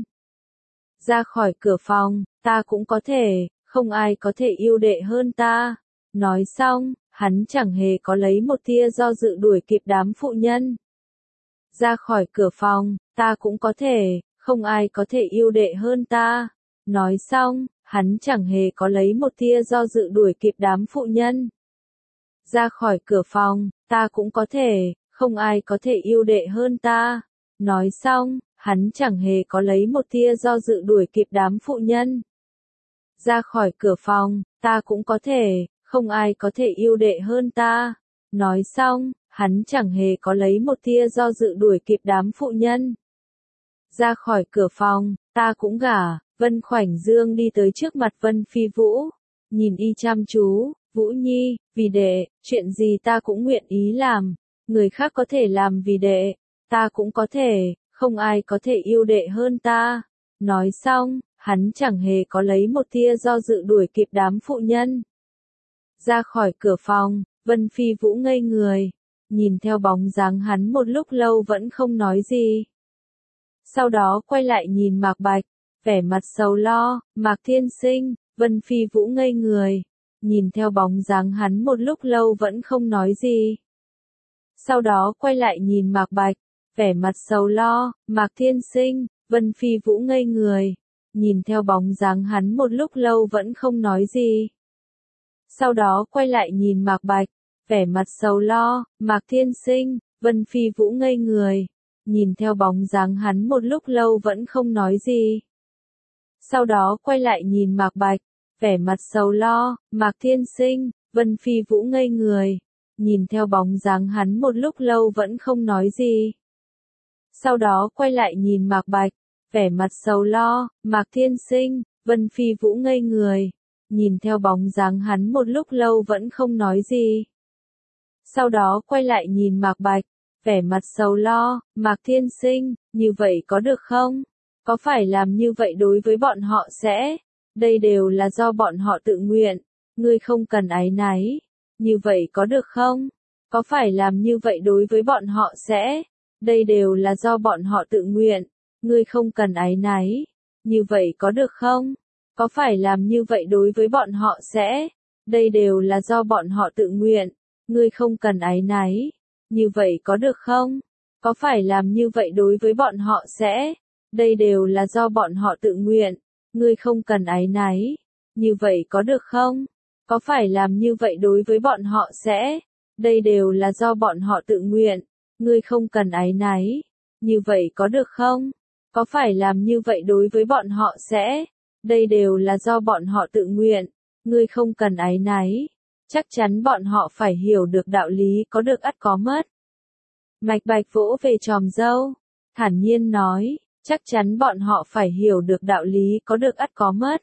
Ra khỏi cửa phòng, ta cũng có thể, không ai có thể yêu đệ hơn ta. Nói xong, hắn chẳng hề có lấy một tia do dự đuổi kịp đám phụ nhân. Ra khỏi cửa phòng, ta cũng có thể, không ai có thể yêu đệ hơn ta. Nói xong, hắn chẳng hề có lấy một tia do dự đuổi kịp đám phụ nhân. Ra khỏi cửa phòng, ta cũng có thể, không ai có thể yêu đệ hơn ta. Nói xong, hắn chẳng hề có lấy một tia do dự đuổi kịp đám phụ nhân. Ra khỏi cửa phòng, ta cũng có thể, không ai có thể yêu đệ hơn ta. Nói xong, hắn chẳng hề có lấy một tia do dự đuổi kịp đám phụ nhân. Ra khỏi cửa phòng, ta cũng gả. Vân Khoảnh Dương đi tới trước mặt Vân Phi Vũ, nhìn y chăm chú. Vũ Nhi, vì đệ, chuyện gì ta cũng nguyện ý làm, người khác có thể làm vì đệ, ta cũng có thể, không ai có thể yêu đệ hơn ta. Nói xong, hắn chẳng hề có lấy một tia do dự đuổi kịp đám phụ nhân. Ra khỏi cửa phòng, Vân Phi Vũ ngây người, nhìn theo bóng dáng hắn một lúc lâu vẫn không nói gì. Sau đó quay lại nhìn Mạc Bạch, vẻ mặt sầu lo. Mạc Thiên Sinh, Vân Phi Vũ ngây người, nhìn theo bóng dáng hắn một lúc lâu vẫn không nói gì. Sau đó quay lại nhìn Mạc Bạch, vẻ mặt sầu lo. Mạc Thiên Sinh, Vân Phi Vũ ngây người, nhìn theo bóng dáng hắn một lúc lâu vẫn không nói gì. Sau đó quay lại nhìn Mạc Bạch, vẻ mặt sầu lo. Mạc Thiên Sinh, Vân Phi Vũ ngây người, nhìn theo bóng dáng hắn một lúc lâu vẫn không nói gì. Sau đó quay lại nhìn Mạc Bạch, vẻ mặt sầu lo. Mạc Thiên Sinh, Vân Phi Vũ ngây người, nhìn theo bóng dáng hắn một lúc lâu vẫn không nói gì. Sau đó quay lại nhìn Mạc Bạch, vẻ mặt sầu lo. Mạc Thiên Sinh, Vân Phi Vũ ngây người, nhìn theo bóng dáng hắn một lúc lâu vẫn không nói gì. Sau đó quay lại nhìn Mạc Bạch, vẻ mặt sầu lo. Mạc Thiên Sinh, như vậy có được không? Có phải làm như vậy đối với bọn họ sẽ? Đây đều là do bọn họ tự nguyện, ngươi không cần áy náy. Như vậy có được không? Có phải làm như vậy đối với bọn họ sẽ? Đây đều là do bọn họ tự nguyện, ngươi không cần áy náy. Như vậy có được không? Có phải làm như vậy đối với bọn họ sẽ? Đây đều là do bọn họ tự nguyện, ngươi không cần áy náy. Như vậy có được không? Có phải làm như vậy đối với bọn họ sẽ? Đây đều là do bọn họ tự nguyện, ngươi không cần áy náy. Như vậy có được không? Có phải làm như vậy đối với bọn họ sẽ? Đây đều là do bọn họ tự nguyện, ngươi không cần áy náy. Như vậy có được không? Có phải làm như vậy đối với bọn họ sẽ? Đây đều là do bọn họ tự nguyện, ngươi không cần áy náy. Chắc chắn bọn họ phải hiểu được đạo lý có được ắt có mất. Mạch Bạch vỗ về chòm râu, thản nhiên nói, chắc chắn bọn họ phải hiểu được đạo lý có được ắt có mất.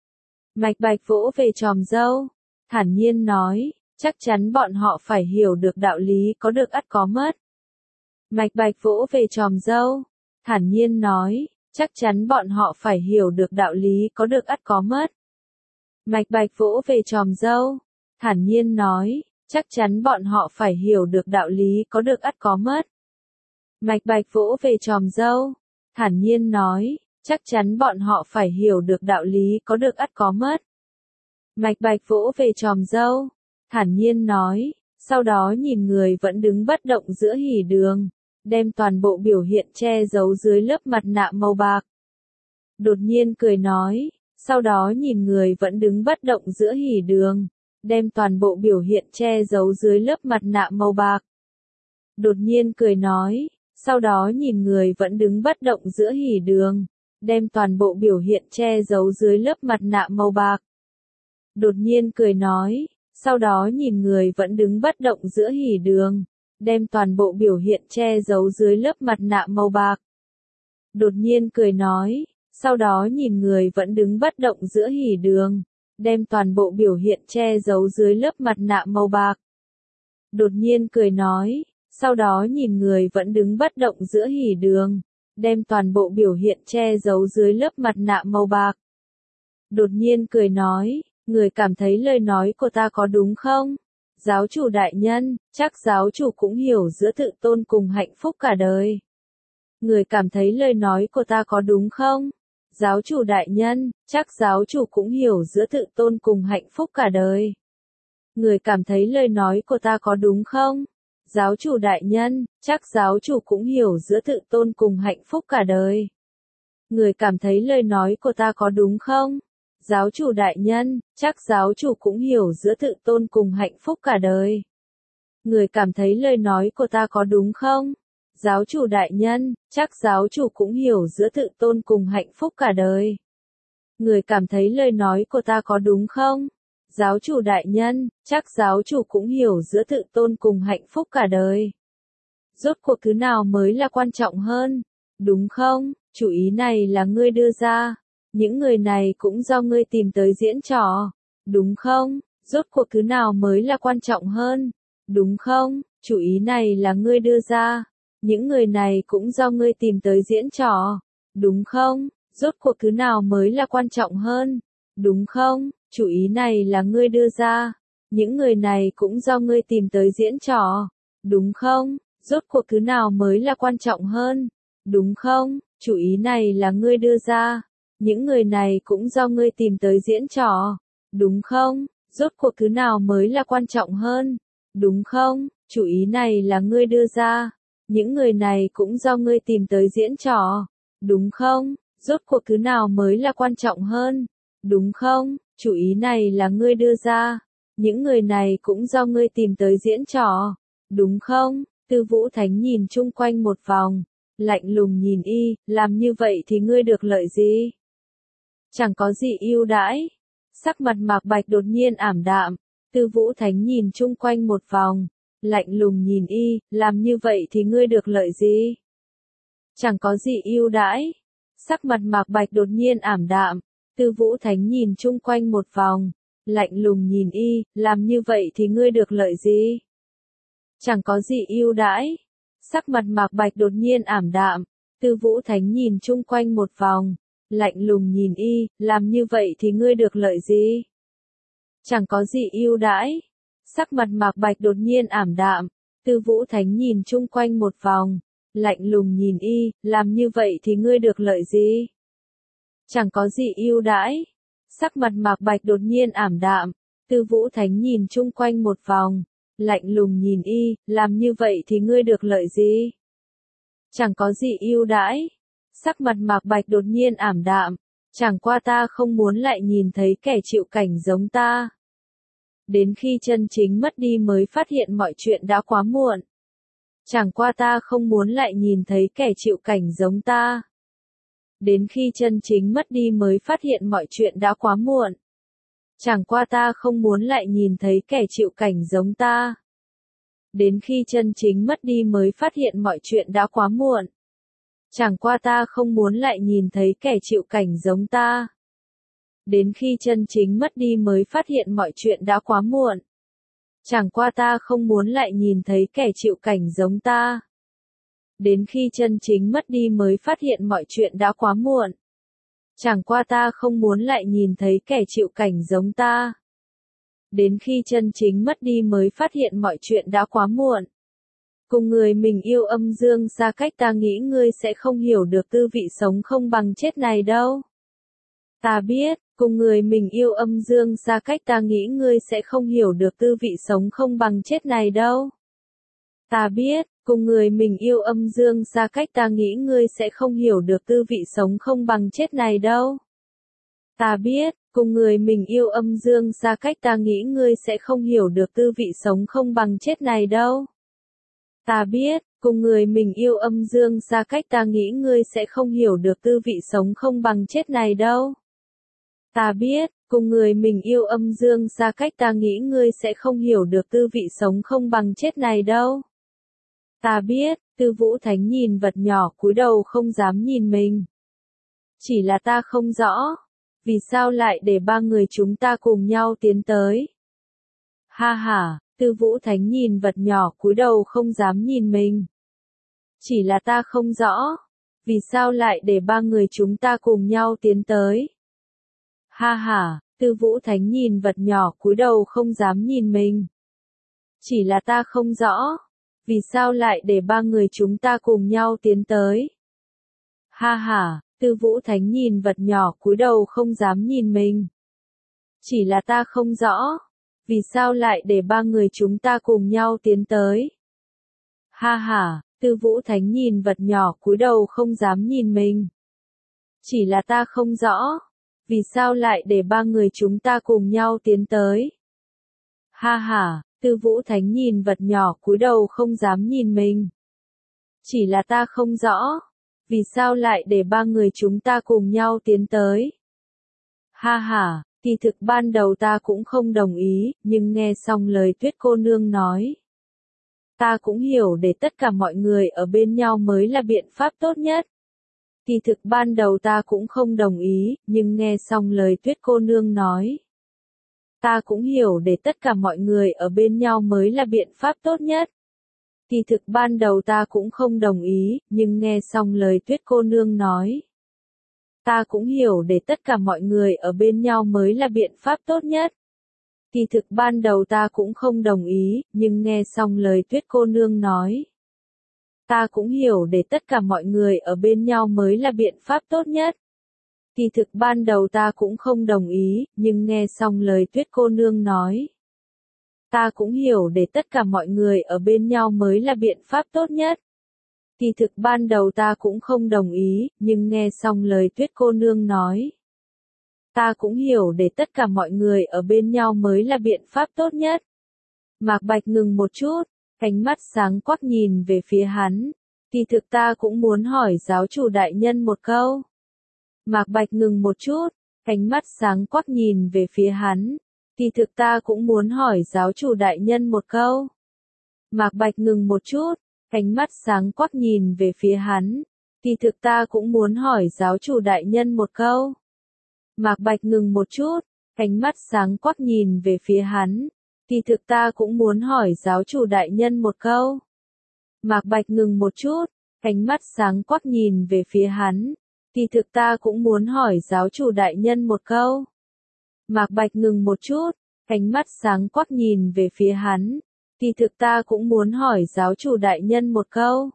Mạch Bạch vỗ về chòm râu, thản nhiên nói, chắc chắn bọn họ phải hiểu được đạo lý có được ắt có mất. Mạch Bạch vỗ về chòm râu, thản nhiên nói, chắc chắn bọn họ phải hiểu được đạo lý có được ắt có mất. Mạch Bạch vỗ về chòm râu, thản nhiên nói, chắc chắn bọn họ phải hiểu được đạo lý có được ắt có mất. Mạch Bạch vỗ về chòm râu, thản nhiên nói, chắc chắn bọn họ phải hiểu được đạo lý có được ắt có mất. Mạch Bạch vỗ về chòm râu, thản nhiên nói, sau đó nhìn người vẫn đứng bất động giữa hỉ đường, đem toàn bộ biểu hiện che giấu dưới lớp mặt nạ màu bạc. Đột nhiên cười nói, sau đó nhìn người vẫn đứng bất động giữa hỉ đường, đem toàn bộ biểu hiện che giấu dưới lớp mặt nạ màu bạc. Đột nhiên cười nói, sau đó nhìn người vẫn đứng bất động giữa hỉ đường, đem toàn bộ biểu hiện che giấu dưới lớp mặt nạ màu bạc. Đột nhiên cười nói, sau đó nhìn người vẫn đứng bất động giữa hỉ đường, đem toàn bộ biểu hiện che giấu dưới lớp mặt nạ màu bạc. Đột nhiên cười nói, sau đó nhìn người vẫn đứng bất động giữa hỉ đường, đem toàn bộ biểu hiện che giấu dưới lớp mặt nạ màu bạc. Đột nhiên cười nói, sau đó nhìn người vẫn đứng bất động giữa hỉ đường, đem toàn bộ biểu hiện che giấu dưới lớp mặt nạ màu bạc. Đột nhiên cười nói, người cảm thấy lời nói của ta có đúng không? Giáo chủ đại nhân, chắc giáo chủ cũng hiểu giữa tự tôn cùng hạnh phúc cả đời. Người cảm thấy lời nói của ta có đúng không? Giáo chủ đại nhân, chắc giáo chủ cũng hiểu giữa tự tôn cùng hạnh phúc cả đời. Người cảm thấy lời nói của ta có đúng không? Giáo chủ đại nhân, chắc giáo chủ cũng hiểu giữa tự tôn cùng hạnh phúc cả đời. Người cảm thấy lời nói của ta có đúng không? Giáo chủ đại nhân, chắc giáo chủ cũng hiểu giữa tự tôn cùng hạnh phúc cả đời. Người cảm thấy lời nói của ta có đúng không? Giáo chủ đại nhân, chắc giáo chủ cũng hiểu giữa tự tôn cùng hạnh phúc cả đời. Người cảm thấy lời nói của ta có đúng không? Giáo chủ đại nhân, chắc giáo chủ cũng hiểu giữa tự tôn cùng hạnh phúc cả đời. Rốt cuộc thứ nào mới là quan trọng hơn? Đúng không? Chủ ý này là ngươi đưa ra. Những người này cũng do ngươi tìm tới diễn trò. Đúng không? Rốt cuộc thứ nào mới là quan trọng hơn? Đúng không? Chủ ý này là ngươi đưa ra. Những người này cũng do ngươi tìm tới diễn trò. Đúng không? Rốt cuộc thứ nào mới là quan trọng hơn? Đúng không? Chủ ý này là ngươi đưa ra. Những người này cũng do ngươi tìm tới diễn trò. Đúng không? Rốt cuộc thứ nào mới là quan trọng hơn? Đúng không? Chủ ý này là ngươi đưa ra. Những người này cũng do ngươi tìm tới diễn trò. Đúng không? Rốt cuộc thứ nào mới là quan trọng hơn? Đúng không? Chủ ý này là ngươi đưa ra. Những người này cũng do ngươi tìm tới diễn trò. Đúng không? Rốt cuộc thứ nào mới là quan trọng hơn? Đúng không? Chủ ý này là ngươi đưa ra. Những người này cũng do ngươi tìm tới diễn trò. Đúng không? Tư Vũ Thánh nhìn chung quanh một vòng. Lạnh lùng nhìn y, làm như vậy thì ngươi được lợi gì? Chẳng có gì ưu đãi. Sắc mặt Mạc Bạch đột nhiên ảm đạm. Tư Vũ Thánh nhìn chung quanh một vòng. Lạnh lùng nhìn y, làm như vậy thì ngươi được lợi gì? Chẳng có gì ưu đãi. Sắc mặt Mạc Bạch đột nhiên ảm đạm. Tư Vũ Thánh nhìn chung quanh một vòng. Lạnh lùng nhìn y, làm như vậy thì ngươi được lợi gì? Chẳng có gì ưu đãi. Sắc mặt Mạc Bạch đột nhiên ảm đạm. Tư Vũ Thánh nhìn chung quanh một vòng. Lạnh lùng nhìn y, làm như vậy thì ngươi được lợi gì? Chẳng có gì ưu đãi. Sắc mặt Mạc Bạch đột nhiên ảm đạm. Tư Vũ Thánh nhìn chung quanh một vòng. Lạnh lùng nhìn y, làm như vậy thì ngươi được lợi gì? Chẳng có gì ưu đãi. Sắc mặt Mạc Bạch đột nhiên ảm đạm. Tư Vũ Thánh nhìn chung quanh một vòng. Lạnh lùng nhìn y, làm như vậy thì ngươi được lợi gì? Chẳng có gì ưu đãi. Sắc mặt Mạc Bạch đột nhiên ảm đạm. Chẳng qua ta không muốn lại nhìn thấy kẻ chịu cảnh giống ta. Đến khi chân chính mất đi mới phát hiện mọi chuyện đã quá muộn. Chẳng qua ta không muốn lại nhìn thấy kẻ chịu cảnh giống ta. Đến khi chân chính mất đi mới phát hiện mọi chuyện đã quá muộn. Chẳng qua ta không muốn lại nhìn thấy kẻ chịu cảnh giống ta. Đến khi chân chính mất đi mới phát hiện mọi chuyện đã quá muộn. Chẳng qua ta không muốn lại nhìn thấy kẻ chịu cảnh giống ta. Đến khi chân chính mất đi mới phát hiện mọi chuyện đã quá muộn. Chẳng qua ta không muốn lại nhìn thấy kẻ chịu cảnh giống ta. Đến khi chân chính mất đi mới phát hiện mọi chuyện đã quá muộn. Chẳng qua ta không muốn lại nhìn thấy kẻ chịu cảnh giống ta. Đến khi chân chính mất đi mới phát hiện mọi chuyện đã quá muộn. Cùng người mình yêu âm dương xa cách, ta nghĩ ngươi sẽ không hiểu được tư vị sống không bằng chết này đâu. Ta biết, cùng người mình yêu âm dương xa cách, ta nghĩ ngươi sẽ không hiểu được tư vị sống không bằng chết này đâu. Ta biết, cùng người mình yêu âm dương xa cách, ta nghĩ ngươi sẽ không hiểu được tư vị sống không bằng chết này đâu. Ta biết, cùng người mình yêu âm dương xa cách, ta nghĩ ngươi sẽ không hiểu được tư vị sống không bằng chết này đâu. Ta biết, cùng người mình yêu âm dương xa cách, ta nghĩ ngươi sẽ không hiểu được tư vị sống không bằng chết này đâu. Ta biết, cùng người mình yêu âm dương xa cách, ta nghĩ ngươi sẽ không hiểu được tư vị sống không bằng chết này đâu. Ta biết, Tư Vũ Thánh nhìn vật nhỏ cúi đầu không dám nhìn mình. Chỉ là ta không rõ. Vì sao lại để ba người chúng ta cùng nhau tiến tới? Ha ha, Tư Vũ Thánh nhìn vật nhỏ cúi đầu không dám nhìn mình. Chỉ là ta không rõ. Vì sao lại để ba người chúng ta cùng nhau tiến tới? Ha ha, Tư Vũ Thánh nhìn vật nhỏ cúi đầu không dám nhìn mình. Chỉ là ta không rõ. Vì sao lại để ba người chúng ta cùng nhau tiến tới? Ha ha, Tư Vũ Thánh nhìn vật nhỏ cúi đầu không dám nhìn mình. Chỉ là ta không rõ. Vì sao lại để ba người chúng ta cùng nhau tiến tới? Ha ha, Tư Vũ Thánh nhìn vật nhỏ cúi đầu không dám nhìn mình. Chỉ là ta không rõ. Vì sao lại để ba người chúng ta cùng nhau tiến tới? Ha ha, Tư Vũ Thánh nhìn vật nhỏ cúi đầu không dám nhìn mình. Chỉ là ta không rõ. Vì sao lại để ba người chúng ta cùng nhau tiến tới? Ha ha, kỳ thực ban đầu ta cũng không đồng ý, nhưng nghe xong lời Tuyết cô nương nói. Ta cũng hiểu để tất cả mọi người ở bên nhau mới là biện pháp tốt nhất. Kỳ thực ban đầu ta cũng không đồng ý, nhưng nghe xong lời Tuyết cô nương nói. Ta cũng hiểu để tất cả mọi người ở bên nhau mới là biện pháp tốt nhất. Kỳ thực ban đầu ta cũng không đồng ý, nhưng nghe xong lời Tuyết cô nương nói. Ta cũng hiểu để tất cả mọi người ở bên nhau mới là biện pháp tốt nhất. Kỳ thực ban đầu ta cũng không đồng ý, nhưng nghe xong lời Tuyết cô nương nói. Ta cũng hiểu để tất cả mọi người ở bên nhau mới là biện pháp tốt nhất. Kỳ thực ban đầu ta cũng không đồng ý, nhưng nghe xong lời Tuyết cô nương nói. Ta cũng hiểu để tất cả mọi người ở bên nhau mới là biện pháp tốt nhất. Kỳ thực ban đầu ta cũng không đồng ý, nhưng nghe xong lời Tuyết cô nương nói. Ta cũng hiểu để tất cả mọi người ở bên nhau mới là biện pháp tốt nhất. Mạc Bạch ngừng một chút, ánh mắt sáng quắc nhìn về phía hắn. Kỳ thực ta cũng muốn hỏi giáo chủ đại nhân một câu. Mạc Bạch ngừng một chút, ánh mắt sáng quắc nhìn về phía hắn. Kỳ thực ta cũng muốn hỏi giáo chủ đại nhân một câu. Mạc Bạch ngừng một chút, ánh mắt sáng quắc nhìn về phía hắn. Kỳ thực ta cũng muốn hỏi giáo chủ đại nhân một câu. Mạc Bạch ngừng một chút, ánh mắt sáng quắc nhìn về phía hắn. Kỳ thực ta cũng muốn hỏi giáo chủ đại nhân một câu. Mạc Bạch ngừng một chút, ánh mắt sáng quắc nhìn về phía hắn. Kỳ thực ta cũng muốn hỏi giáo chủ đại nhân một câu. Mạc Bạch ngừng một chút, ánh mắt sáng quắc nhìn về phía hắn. Kỳ thực ta cũng muốn hỏi giáo chủ đại nhân một câu.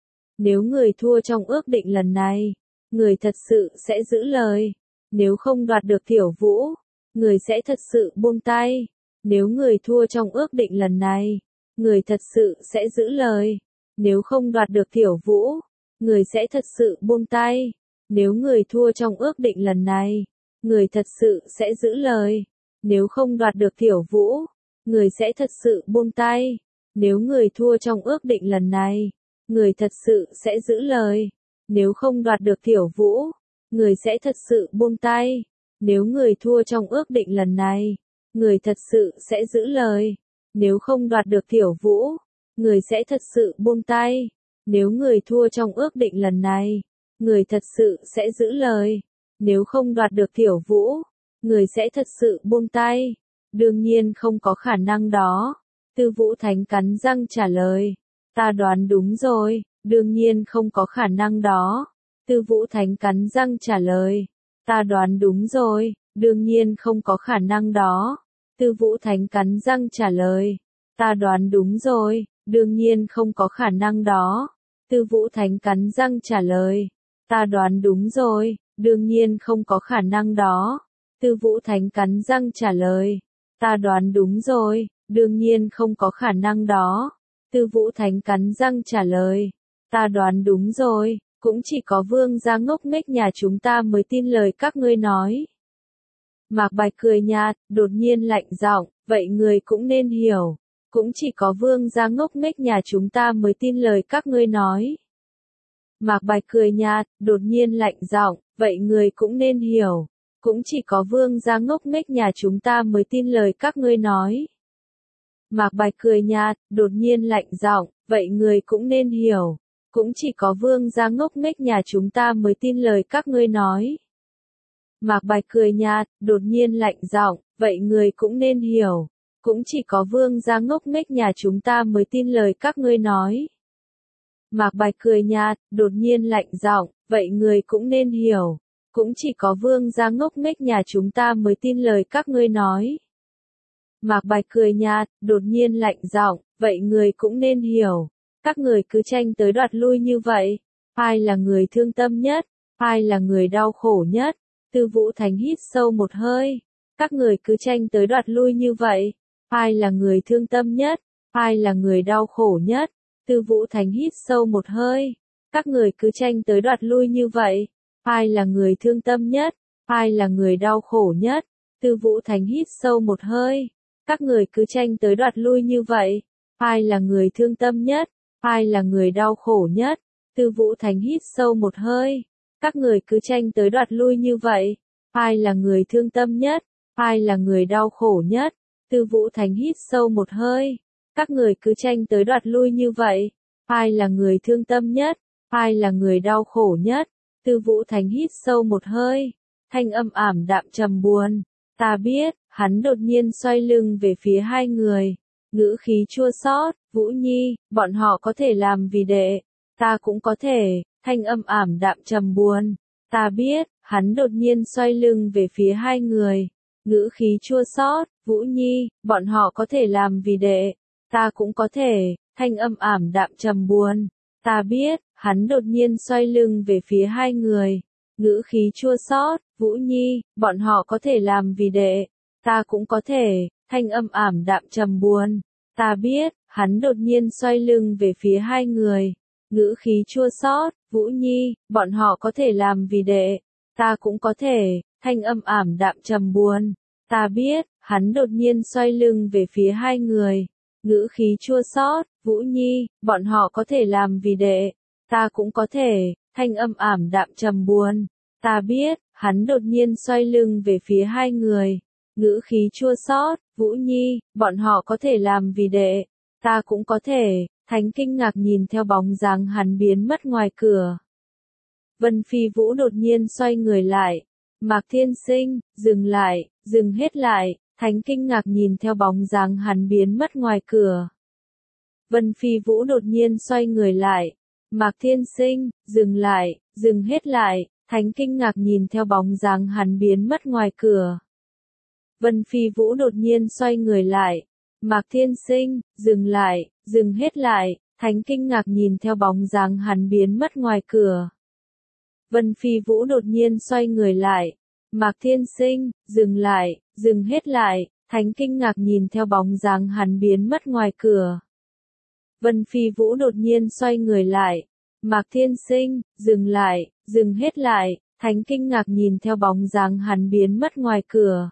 Nếu người thua trong ước định lần này, người thật sự sẽ giữ lời. Nếu không đoạt được Tiểu Vũ, người sẽ thật sự buông tay. Nếu người thua trong ước định lần này, người thật sự sẽ giữ lời. Nếu không đoạt được Tiểu Vũ, người sẽ thật sự buông tay. Nếu người thua trong ước định lần này, người thật sự sẽ giữ lời. Nếu không đoạt được Tiểu Vũ, người sẽ thật sự buông tay. Nếu người thua trong ước định lần này, người thật sự sẽ giữ lời. Nếu không đoạt được Tiểu Vũ, người sẽ thật sự buông tay. Nếu người thua trong ước định lần này, người thật sự sẽ giữ lời. Nếu không đoạt được Tiểu Vũ, người sẽ thật sự buông tay. Nếu người thua trong ước định lần này, người thật sự sẽ giữ lời. Nếu không đoạt được Tiểu Vũ, người sẽ thật sự buông tay. Đương nhiên không có khả năng đó. Tư Vũ Thánh cắn răng trả lời. Ta đoán đúng rồi, đương nhiên không có khả năng đó. Tư Vũ Thánh cắn răng trả lời. Ta đoán đúng rồi, đương nhiên không có khả năng đó. Tư Vũ Thánh cắn răng trả lời. Ta đoán đúng rồi, đương nhiên không có khả năng đó. Tư Vũ Thánh cắn răng trả lời. Ta đoán đúng rồi, đương nhiên không có khả năng đó. Tư Vũ Thánh cắn răng trả lời. Ta đoán đúng rồi, đương nhiên không có khả năng đó. Tư Vũ Thánh cắn răng trả lời. Ta đoán đúng rồi, cũng chỉ có vương gia ngốc nghếch nhà chúng ta mới tin lời các ngươi nói. Mạc Bạch cười nhạt, đột nhiên lạnh giọng, vậy người cũng nên hiểu. Cũng chỉ có vương gia ngốc nghếch nhà chúng ta mới tin lời các ngươi nói. Mạc Bạch cười nhạt, đột nhiên lạnh giọng, vậy người cũng nên hiểu. Cũng chỉ có vương gia ngốc nghếch nhà chúng ta mới tin lời các ngươi nói. Mạc Bạch cười nhạt, đột nhiên lạnh giọng, vậy người cũng nên hiểu. Cũng chỉ có vương gia ngốc nghếch nhà chúng ta mới tin lời các ngươi nói. Mạc Bạch cười nhạt, đột nhiên lạnh giọng, vậy người cũng nên hiểu. Cũng chỉ có vương gia ngốc nghếch nhà chúng ta mới tin lời các ngươi nói. Mạc Bạch cười nhạt, đột nhiên lạnh giọng, vậy người cũng nên hiểu. Cũng chỉ có vương gia ngốc nghếch nhà chúng ta mới tin lời các ngươi nói. Mạc Bạch cười nhạt, đột nhiên lạnh giọng, vậy người cũng nên hiểu. Cũng chỉ có vương gia ngốc nghếch nhà chúng ta mới tin lời các ngươi nói. Mạc Bạch cười nhạt, đột nhiên lạnh giọng, vậy người cũng nên hiểu. Cũng chỉ có vương gia ngốc nghếch nhà chúng ta mới tin lời các ngươi nói. Mạc Bạch cười nhạt, đột nhiên lạnh giọng, vậy người cũng nên hiểu. Cũng chỉ có vương gia ngốc nghếch nhà chúng ta mới tin lời các ngươi nói. Mạc Bạch cười nhạt, đột nhiên lạnh giọng, vậy người cũng nên hiểu. Các người cứ tranh tới đoạt lui như vậy. Ai là người thương tâm nhất? Ai là người đau khổ nhất? Tư Vũ Thánh hít sâu một hơi. Các người cứ tranh tới đoạt lui như vậy. Ai là người thương tâm nhất? Ai là người đau khổ nhất? Tư Vũ Thánh hít sâu một hơi. Các người cứ tranh tới đoạt lui như vậy. Ai là người thương tâm nhất? Ai là người đau khổ nhất? Tư Vũ Thánh hít sâu một hơi. Các người cứ tranh tới đoạt lui như vậy. Ai là người thương tâm nhất? Ai là người đau khổ nhất? Tư Vũ Thánh hít sâu một hơi. Các người cứ tranh tới đoạt lui như vậy. Ai là người thương tâm nhất? Ai là người đau khổ nhất? Tư Vũ Thánh hít sâu một hơi. Các người cứ tranh tới đoạt lui như vậy. Ai là người thương tâm nhất? Ai là người đau khổ nhất? Tư Vũ Thánh hít sâu một hơi. Thanh âm ảm đạm trầm buồn. Ta biết, hắn đột nhiên xoay lưng về phía hai người. Ngữ khí chua xót, Vũ Nhi, bọn họ có thể làm vì đệ. Ta cũng có thể, thanh âm ảm đạm trầm buồn. Ta biết, hắn đột nhiên xoay lưng về phía hai người. Ngữ khí chua xót, Vũ Nhi, bọn họ có thể làm vì đệ. Ta cũng có thể, thanh âm ảm đạm trầm buồn. Ta biết, hắn đột nhiên xoay lưng về phía hai người. Ngữ khí chua xót, Vũ Nhi, bọn họ có thể làm vì đệ. Ta cũng có thể, thanh âm ảm đạm trầm buồn. Ta biết, hắn đột nhiên xoay lưng về phía hai người. Ngữ khí chua xót, Vũ Nhi, bọn họ có thể làm vì đệ. Ta cũng có thể, thanh âm ảm đạm trầm buồn. Ta biết, hắn đột nhiên xoay lưng về phía hai người. Ngữ khí chua xót, Vũ Nhi, bọn họ có thể làm vì đệ. Ta cũng có thể, thanh âm ảm đạm trầm buồn. Ta biết, hắn đột nhiên xoay lưng về phía hai người. Ngữ khí chua xót, Vũ Nhi, bọn họ có thể làm vì đệ. Ta cũng có thể, Thánh kinh ngạc nhìn theo bóng dáng hắn biến mất ngoài cửa. Vân Phi Vũ đột nhiên xoay người lại. Mạc Thiên Sinh, dừng lại, dừng hết lại, Thánh kinh ngạc nhìn theo bóng dáng hắn biến mất ngoài cửa. Vân Phi Vũ đột nhiên xoay người lại. Mạc Thiên Sinh, dừng lại, dừng hết lại, Thánh kinh ngạc nhìn theo bóng dáng hắn biến mất ngoài cửa. Vân Phi Vũ đột nhiên xoay người lại. Mạc Thiên Sinh, dừng lại, dừng hết lại, Thánh kinh ngạc nhìn theo bóng dáng hắn biến mất ngoài cửa. Vân Phi Vũ đột nhiên xoay người lại. Mạc Thiên Sinh, dừng lại, dừng hết lại, Thánh kinh ngạc nhìn theo bóng dáng hắn biến mất ngoài cửa. Vân Phi Vũ đột nhiên xoay người lại. Mạc Thiên Sinh, dừng lại, dừng hết lại, Thánh kinh ngạc nhìn theo bóng dáng hắn biến mất ngoài cửa.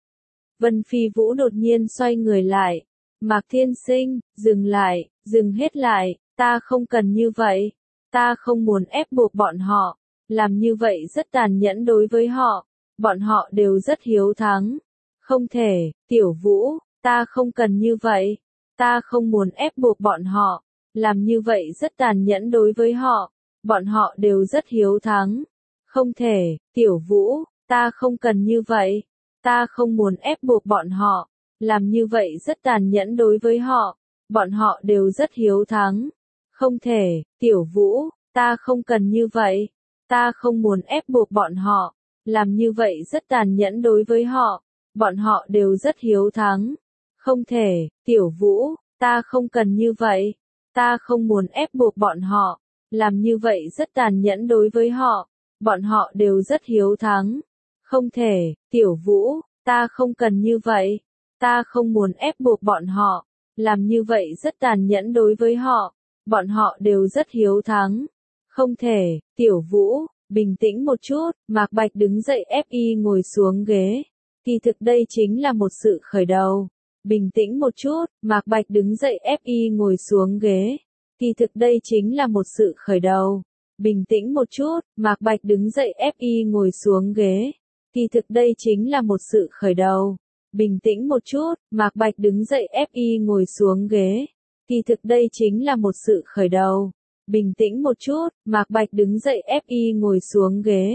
Vân Phi Vũ đột nhiên xoay người lại. Mạc Thiên Sinh, dừng lại, dừng hết lại, ta không cần như vậy. Ta không muốn ép buộc bọn họ. Làm như vậy rất tàn nhẫn đối với họ. Bọn họ đều rất hiếu thắng. Không thể, Tiểu Vũ, ta không cần như vậy. Ta không muốn ép buộc bọn họ. Làm như vậy rất tàn nhẫn đối với họ. Bọn họ đều rất hiếu thắng. Không thể, Tiểu Vũ, ta không cần như vậy. Ta không muốn ép buộc bọn họ. Làm như vậy rất tàn nhẫn đối với họ. Bọn họ đều rất hiếu thắng. Không thể, Tiểu Vũ, ta không cần như vậy. Ta không muốn ép buộc bọn họ. Làm như vậy rất tàn nhẫn đối với họ. Bọn họ đều rất hiếu thắng. Không thể, Tiểu Vũ, ta không cần như vậy. Ta không muốn ép buộc bọn họ. Làm như vậy rất tàn nhẫn đối với họ. Bọn họ đều rất hiếu thắng. Không thể, Tiểu Vũ, ta không cần như vậy. Ta không muốn ép buộc bọn họ. Làm như vậy rất tàn nhẫn đối với họ. Bọn họ đều rất hiếu thắng. Không thể, Tiểu Vũ, bình tĩnh một chút, Mạc Bạch đứng dậy ép y ngồi xuống ghế. Thì thực đây chính là một sự khởi đầu. Bình tĩnh một chút, Mạc Bạch đứng dậy ép y ngồi xuống ghế. Thì thực đây chính là một sự khởi đầu. Bình tĩnh một chút, Mạc Bạch đứng dậy ép y ngồi xuống ghế. Thì thực đây chính là một sự khởi đầu. Bình tĩnh một chút, Mạc Bạch đứng dậy ép y ngồi xuống ghế. Thì thực đây chính là một sự khởi đầu. Bình tĩnh một chút, Mạc Bạch đứng dậy ép y ngồi xuống ghế.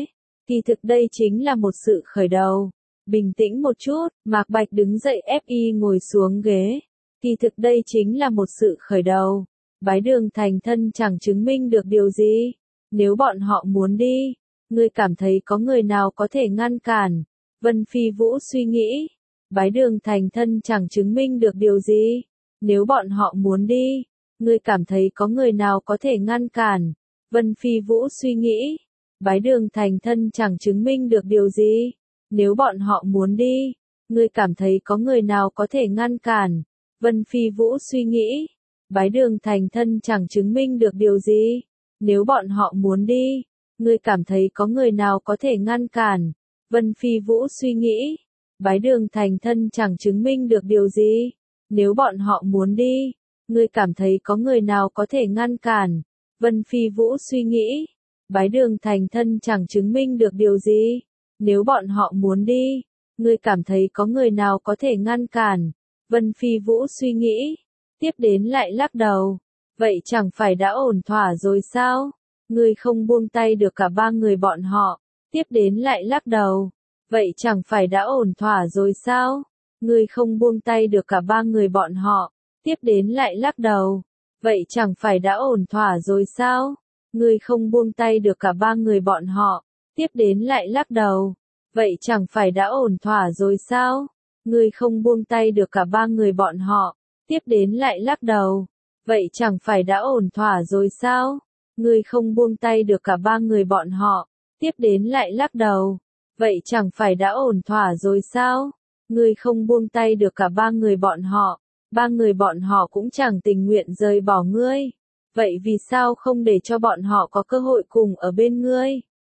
Kỳ thực đây chính là một sự khởi đầu. Bình tĩnh một chút, Mạc Bạch đứng dậy ép y ngồi xuống ghế. Kỳ thực đây chính là một sự khởi đầu. Bái đường thành thân chẳng chứng minh được điều gì. Nếu bọn họ muốn đi, ngươi cảm thấy có người nào có thể ngăn cản? Vân Phi Vũ suy nghĩ. Bái đường thành thân chẳng chứng minh được điều gì. Nếu bọn họ muốn đi, ngươi cảm thấy có người nào có thể ngăn cản? Vân Phi Vũ suy nghĩ. Bái đường thành thân chẳng chứng minh được điều gì. Nếu bọn họ muốn đi, ngươi cảm thấy có người nào có thể ngăn cản? Vân Phi Vũ suy nghĩ. Bái đường thành thân chẳng chứng minh được điều gì. Nếu bọn họ muốn đi, ngươi cảm thấy có người nào có thể ngăn cản? Vân Phi Vũ suy nghĩ. Bái đường thành thân chẳng chứng minh được điều gì. Nếu bọn họ muốn đi, ngươi cảm thấy có người nào có thể ngăn cản? Vân Phi Vũ suy nghĩ. Bái đường thành thân chẳng chứng minh được điều gì. Nếu bọn họ muốn đi, ngươi cảm thấy có người nào có thể ngăn cản? Vân Phi Vũ suy nghĩ. Tiếp đến lại lắc đầu. Vậy chẳng phải đã ổn thỏa rồi sao? Ngươi không buông tay được cả ba người bọn họ. Tiếp đến lại lắc đầu. Vậy chẳng phải đã ổn thỏa rồi sao? Ngươi không buông tay được cả ba người bọn họ. Tiếp đến lại lắc đầu. Vậy chẳng phải đã ổn thỏa rồi sao? Ngươi không buông tay được cả ba người bọn họ. Tiếp đến lại lắc đầu. Vậy chẳng phải đã ổn thỏa rồi sao? Ngươi không buông tay được cả ba người bọn họ. Tiếp đến lại lắc đầu. Vậy chẳng phải đã ổn thỏa rồi sao? Ngươi không buông tay được cả ba người bọn họ. Tiếp đến lại lắc đầu. Vậy chẳng phải đã ổn thỏa rồi sao? Ngươi không buông tay được cả ba người bọn họ. Ba người bọn họ cũng chẳng tình nguyện rời bỏ ngươi. Vậy vì sao không để cho bọn họ có cơ hội cùng ở bên ngươi?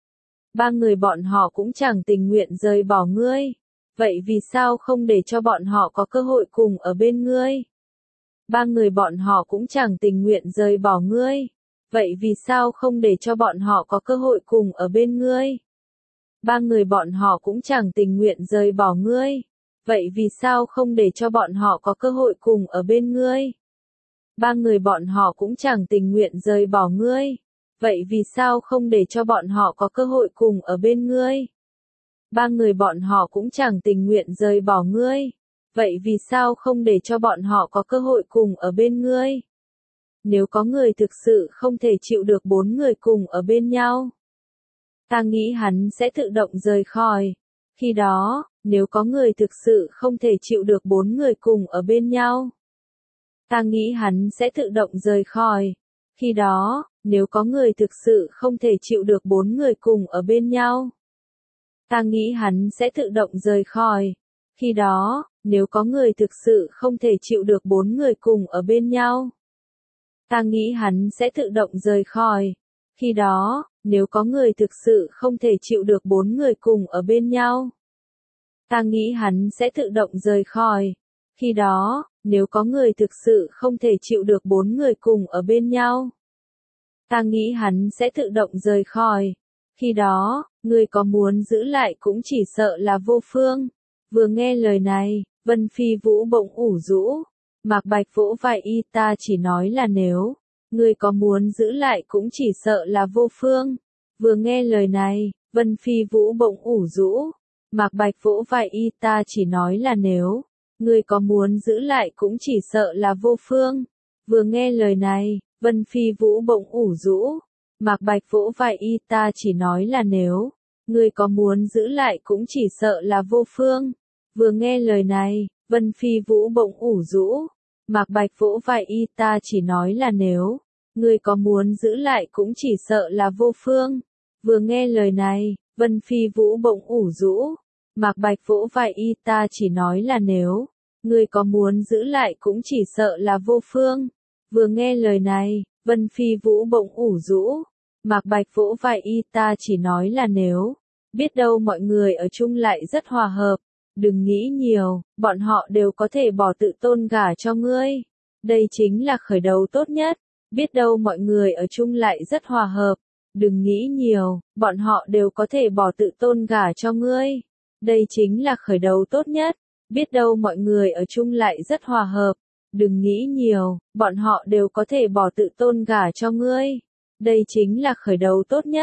Ba người bọn họ cũng chẳng tình nguyện rời bỏ ngươi. Vậy vì sao không để cho bọn họ có cơ hội cùng ở bên ngươi? Ba người bọn họ cũng chẳng tình nguyện rời bỏ ngươi. Vậy vì sao không để cho bọn họ có cơ hội cùng ở bên ngươi? Ba người bọn họ cũng chẳng tình nguyện rời bỏ ngươi. Vậy vì sao không để cho bọn họ có cơ hội cùng ở bên ngươi? Ba người bọn họ cũng chẳng tình nguyện rời bỏ ngươi. Vậy vì sao không để cho bọn họ có cơ hội cùng ở bên ngươi? Ba người bọn họ cũng chẳng tình nguyện rời bỏ ngươi. Vậy vì sao không để cho bọn họ có cơ hội cùng ở bên ngươi? Nếu có người thực sự không thể chịu được bốn người cùng ở bên nhau, ta nghĩ hắn sẽ tự động rời khỏi. Khi đó, nếu có người thực sự không thể chịu được bốn người cùng ở bên nhau, ta nghĩ hắn sẽ tự động rời khỏi. Khi đó, nếu có người thực sự không thể chịu được bốn người cùng ở bên nhau, ta nghĩ hắn sẽ tự động rời khỏi. Khi đó, nếu có người thực sự không thể chịu được bốn người cùng ở bên nhau, ta nghĩ hắn sẽ tự động rời khỏi. Khi đó, nếu có người thực sự không thể chịu được bốn người cùng ở bên nhau, ta nghĩ hắn sẽ tự động rời khỏi. Khi đó, nếu có người thực sự không thể chịu được bốn người cùng ở bên nhau, ta nghĩ hắn sẽ tự động rời khỏi. Khi đó, ngươi có muốn giữ lại cũng chỉ sợ là vô phương. Vừa nghe lời này, Vân Phi Vũ bỗng ủ rũ. Mạc Bạch vỗ vai y, ta chỉ nói là nếu ngươi có muốn giữ lại cũng chỉ sợ là vô phương. Vừa nghe lời này, Vân Phi Vũ bỗng ủ rũ. Mạc Bạch vỗ vai y, ta chỉ nói là nếu ngươi có muốn giữ lại cũng chỉ sợ là vô phương. Vừa nghe lời này, Vân Phi Vũ bỗng ủ rũ. Mạc Bạch vỗ vai y, ta chỉ nói là nếu ngươi có muốn giữ lại cũng chỉ sợ là vô phương. Vừa nghe lời này, Vân Phi Vũ bỗng ủ rũ. Mạc Bạch vỗ vai y, ta chỉ nói là nếu ngươi có muốn giữ lại cũng chỉ sợ là vô phương. Vừa nghe lời này, Vân Phi Vũ bỗng ủ rũ. Mạc Bạch vỗ vai y, ta chỉ nói là nếu ngươi có muốn giữ lại cũng chỉ sợ là vô phương. Vừa nghe lời này, Vân Phi Vũ bỗng ủ rũ. Mạc Bạch vỗ vai y, ta chỉ nói là nếu biết đâu mọi người ở chung lại rất hòa hợp. Đừng nghĩ nhiều, bọn họ đều có thể bỏ tự tôn gả cho ngươi. Đây chính là khởi đầu tốt nhất. Biết đâu mọi người ở chung lại rất hòa hợp. Đừng nghĩ nhiều, bọn họ đều có thể bỏ tự tôn gả cho ngươi. Đây chính là khởi đầu tốt nhất. Biết đâu mọi người ở chung lại rất hòa hợp. Đừng nghĩ nhiều, bọn họ đều có thể bỏ tự tôn gả cho ngươi. Đây chính là khởi đầu tốt nhất.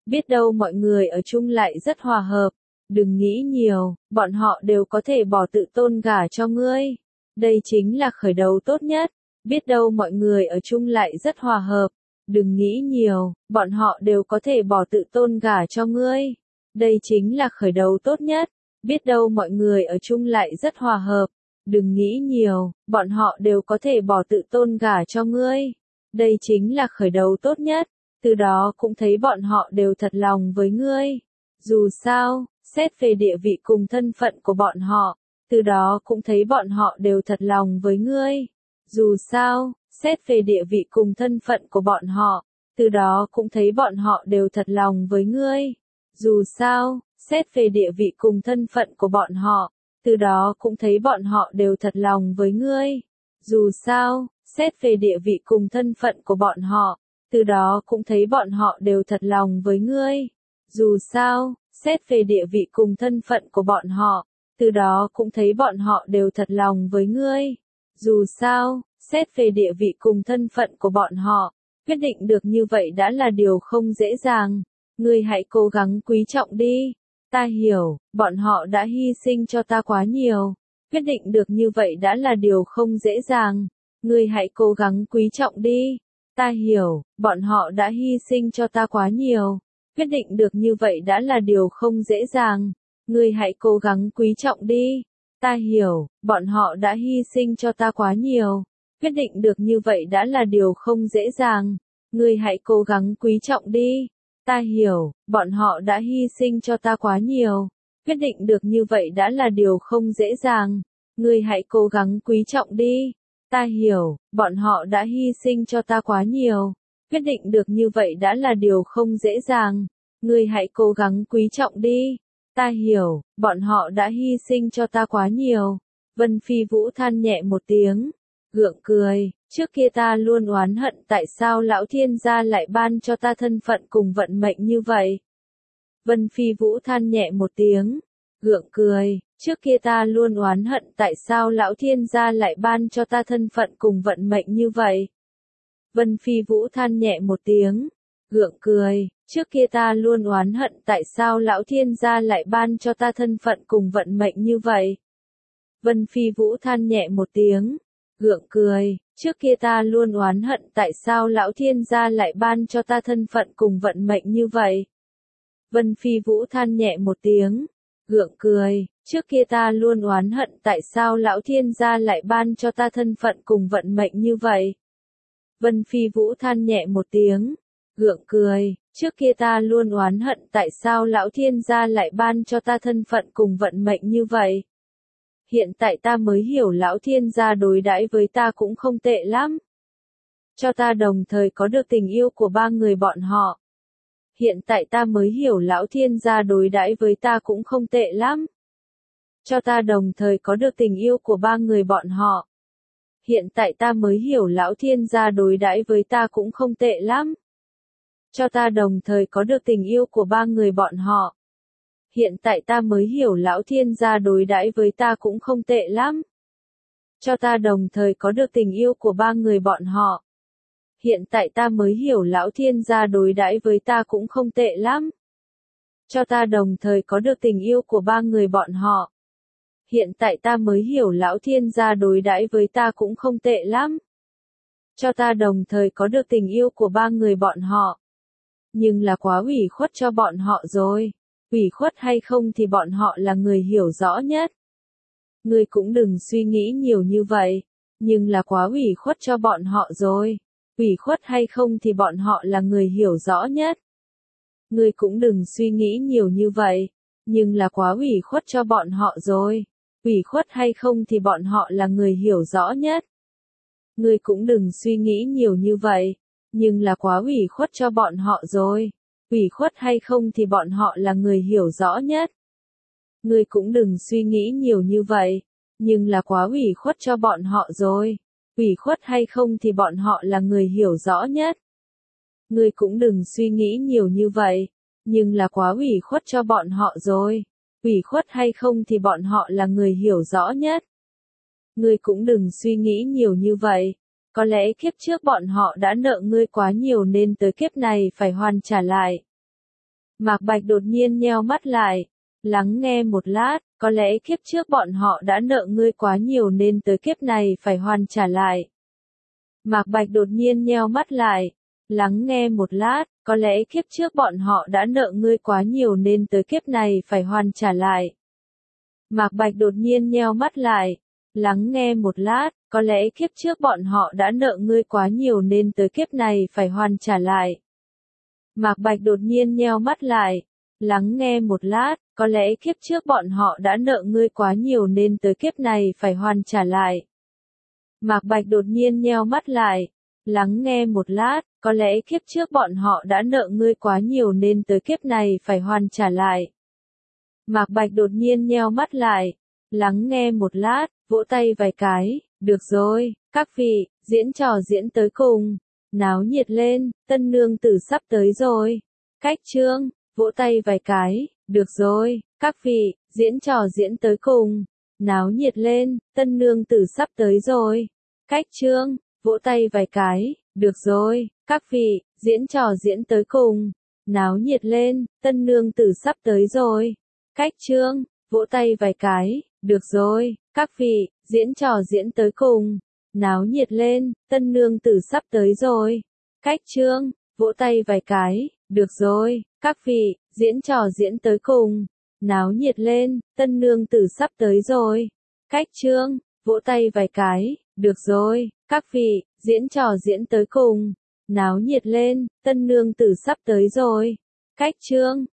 biết đâu mọi người ở chung lại rất hòa hợp. Đừng nghĩ nhiều, bọn họ đều có thể bỏ tự tôn gả cho ngươi. Đây chính là khởi đầu tốt nhất. Biết đâu mọi người ở chung lại rất hòa hợp. Đừng nghĩ nhiều, bọn họ đều có thể bỏ tự tôn gả cho ngươi. Đây chính là khởi đầu tốt nhất. Biết đâu mọi người ở chung lại rất hòa hợp. Đừng nghĩ nhiều, bọn họ đều có thể bỏ tự tôn gả cho ngươi. Đây chính là khởi đầu tốt nhất. Từ đó cũng thấy bọn họ đều thật lòng với ngươi. Dù sao, xét về địa vị cùng thân phận của bọn họ, từ đó cũng thấy bọn họ đều thật lòng với ngươi. Dù sao, xét về địa vị cùng thân phận của bọn họ, từ đó cũng thấy bọn họ đều thật lòng với ngươi. Dù sao, xét về địa vị cùng thân phận của bọn họ, từ đó cũng thấy bọn họ đều thật lòng với ngươi. Dù sao, xét về địa vị cùng thân phận của bọn họ, từ đó cũng thấy bọn họ đều thật lòng với ngươi. Dù sao, xét về địa vị cùng thân phận của bọn họ, từ đó cũng thấy bọn họ đều thật lòng với ngươi. Dù sao, xét về địa vị cùng thân phận của bọn họ, quyết định được như vậy đã là điều không dễ dàng. Ngươi hãy cố gắng quý trọng đi. Ta hiểu, bọn họ đã hy sinh cho ta quá nhiều. Quyết định được như vậy đã là điều không dễ dàng. Ngươi hãy cố gắng quý trọng đi. Ta hiểu, bọn họ đã hy sinh cho ta quá nhiều. Quyết định được như vậy đã là điều không dễ dàng. Ngươi hãy cố gắng quý trọng đi. Ta hiểu, bọn họ đã hy sinh cho ta quá nhiều. Quyết định được như vậy đã là điều không dễ dàng. Ngươi hãy cố gắng quý trọng đi. Ta hiểu, bọn họ đã hy sinh cho ta quá nhiều. Quyết định được như vậy đã là điều không dễ dàng. Ngươi hãy cố gắng quý trọng đi. Ta hiểu, bọn họ đã hy sinh cho ta quá nhiều. Quyết định được như vậy đã là điều không dễ dàng. Ngươi hãy cố gắng quý trọng đi. Ta hiểu, bọn họ đã hy sinh cho ta quá nhiều. Vân Phi Vũ than nhẹ một tiếng, gượng cười, trước kia ta luôn oán hận tại sao lão thiên gia lại ban cho ta thân phận cùng vận mệnh như vậy. Vân Phi Vũ than nhẹ một tiếng, gượng cười, trước kia ta luôn oán hận tại sao lão thiên gia lại ban cho ta thân phận cùng vận mệnh như vậy. Vân Phi Vũ than nhẹ một tiếng, gượng cười, trước kia ta luôn oán hận tại sao lão thiên gia lại ban cho ta thân phận cùng vận mệnh như vậy. Vân Phi Vũ than nhẹ một tiếng, gượng cười, trước kia ta luôn oán hận tại sao lão thiên gia lại ban cho ta thân phận cùng vận mệnh như vậy. Vân Phi Vũ than nhẹ một tiếng, gượng cười, trước kia ta luôn oán hận tại sao lão thiên gia lại ban cho ta thân phận cùng vận mệnh như vậy. Vân Phi Vũ than nhẹ một tiếng, gượng cười, trước kia ta luôn oán hận tại sao lão thiên gia lại ban cho ta thân phận cùng vận mệnh như vậy. Hiện tại ta mới hiểu lão thiên gia đối đãi với ta cũng không tệ lắm. Cho ta đồng thời có được tình yêu của ba người bọn họ. Hiện tại ta mới hiểu lão thiên gia đối đãi với ta cũng không tệ lắm. Cho ta đồng thời có được tình yêu của ba người bọn họ. Hiện tại ta mới hiểu lão thiên gia đối đãi với ta cũng không tệ lắm. Cho ta đồng thời có được tình yêu của ba người bọn họ. Hiện tại ta mới hiểu lão thiên gia đối đãi với ta cũng không tệ lắm. Cho ta đồng thời có được tình yêu của ba người bọn họ. Hiện tại ta mới hiểu lão thiên gia đối đãi với ta cũng không tệ lắm. Cho ta đồng thời có được tình yêu của ba người bọn họ. Hiện tại ta mới hiểu lão thiên gia đối đãi với ta cũng không tệ lắm. Cho ta đồng thời có được tình yêu của ba người bọn họ. Nhưng là quá ủy khuất cho bọn họ rồi. Ủy khuất hay không thì bọn họ là người hiểu rõ nhất. Ngươi cũng đừng suy nghĩ nhiều như vậy. Nhưng là quá ủy khuất cho bọn họ rồi. Ủy khuất hay không thì bọn họ là người hiểu rõ nhất. Ngươi cũng đừng suy nghĩ nhiều như vậy. Nhưng là quá ủy khuất cho bọn họ rồi. Ủy khuất hay không thì bọn họ là người hiểu rõ nhất. Ngươi cũng đừng suy nghĩ nhiều như vậy. Nhưng là quá ủy khuất cho bọn họ rồi. Ủy khuất hay không thì bọn họ là người hiểu rõ nhất. Ngươi cũng đừng suy nghĩ nhiều như vậy. Nhưng là quá ủy khuất cho bọn họ rồi. Ủy khuất hay không thì bọn họ là người hiểu rõ nhất. Ngươi cũng đừng suy nghĩ nhiều như vậy. Nhưng là quá ủy khuất cho bọn họ rồi. Ủy khuất hay không thì bọn họ là người hiểu rõ nhất. Ngươi cũng đừng suy nghĩ nhiều như vậy. Có lẽ kiếp trước bọn họ đã nợ ngươi quá nhiều nên tới kiếp này phải hoàn trả lại. Mạc Bạch đột nhiên nheo mắt lại, lắng nghe một lát, có lẽ kiếp trước bọn họ đã nợ ngươi quá nhiều nên tới kiếp này phải hoàn trả lại. Mạc Bạch đột nhiên nheo mắt lại, lắng nghe một lát, có lẽ kiếp trước bọn họ đã nợ ngươi quá nhiều nên tới kiếp này phải hoàn trả lại. Mạc Bạch đột nhiên nheo mắt lại, lắng nghe một lát, có lẽ kiếp trước bọn họ đã nợ ngươi quá nhiều nên tới kiếp này phải hoàn trả lại. Mạc Bạch đột nhiên nheo mắt lại, lắng nghe một lát, có lẽ kiếp trước bọn họ đã nợ ngươi quá nhiều nên tới kiếp này phải hoàn trả lại. Mạc Bạch đột nhiên nheo mắt lại, lắng nghe một lát, có lẽ kiếp trước bọn họ đã nợ ngươi quá nhiều nên tới kiếp này phải hoàn trả lại. Mạc Bạch đột nhiên nheo mắt lại, lắng nghe một lát, vỗ tay vài cái, được rồi, các vị, diễn trò diễn tới cùng, náo nhiệt lên, tân nương tử sắp tới rồi. Cách chương, vỗ tay vài cái, được rồi, các vị, diễn trò diễn tới cùng, náo nhiệt lên, tân nương tử sắp tới rồi. Cách chương, vỗ tay vài cái, được rồi, các vị, diễn trò diễn tới cùng, náo nhiệt lên, tân nương tử sắp tới rồi. Cách chương, vỗ tay vài cái, được rồi, các vị, diễn trò diễn tới cùng, náo nhiệt lên, tân nương tử sắp tới rồi. Cách chương, vỗ tay vài cái, được rồi, các vị, diễn trò diễn tới cùng, náo nhiệt lên, tân nương tử sắp tới rồi. Cách chương, vỗ tay vài cái, được rồi, các vị, diễn trò diễn tới cùng, náo nhiệt lên, tân nương tử sắp tới rồi. Cách chương,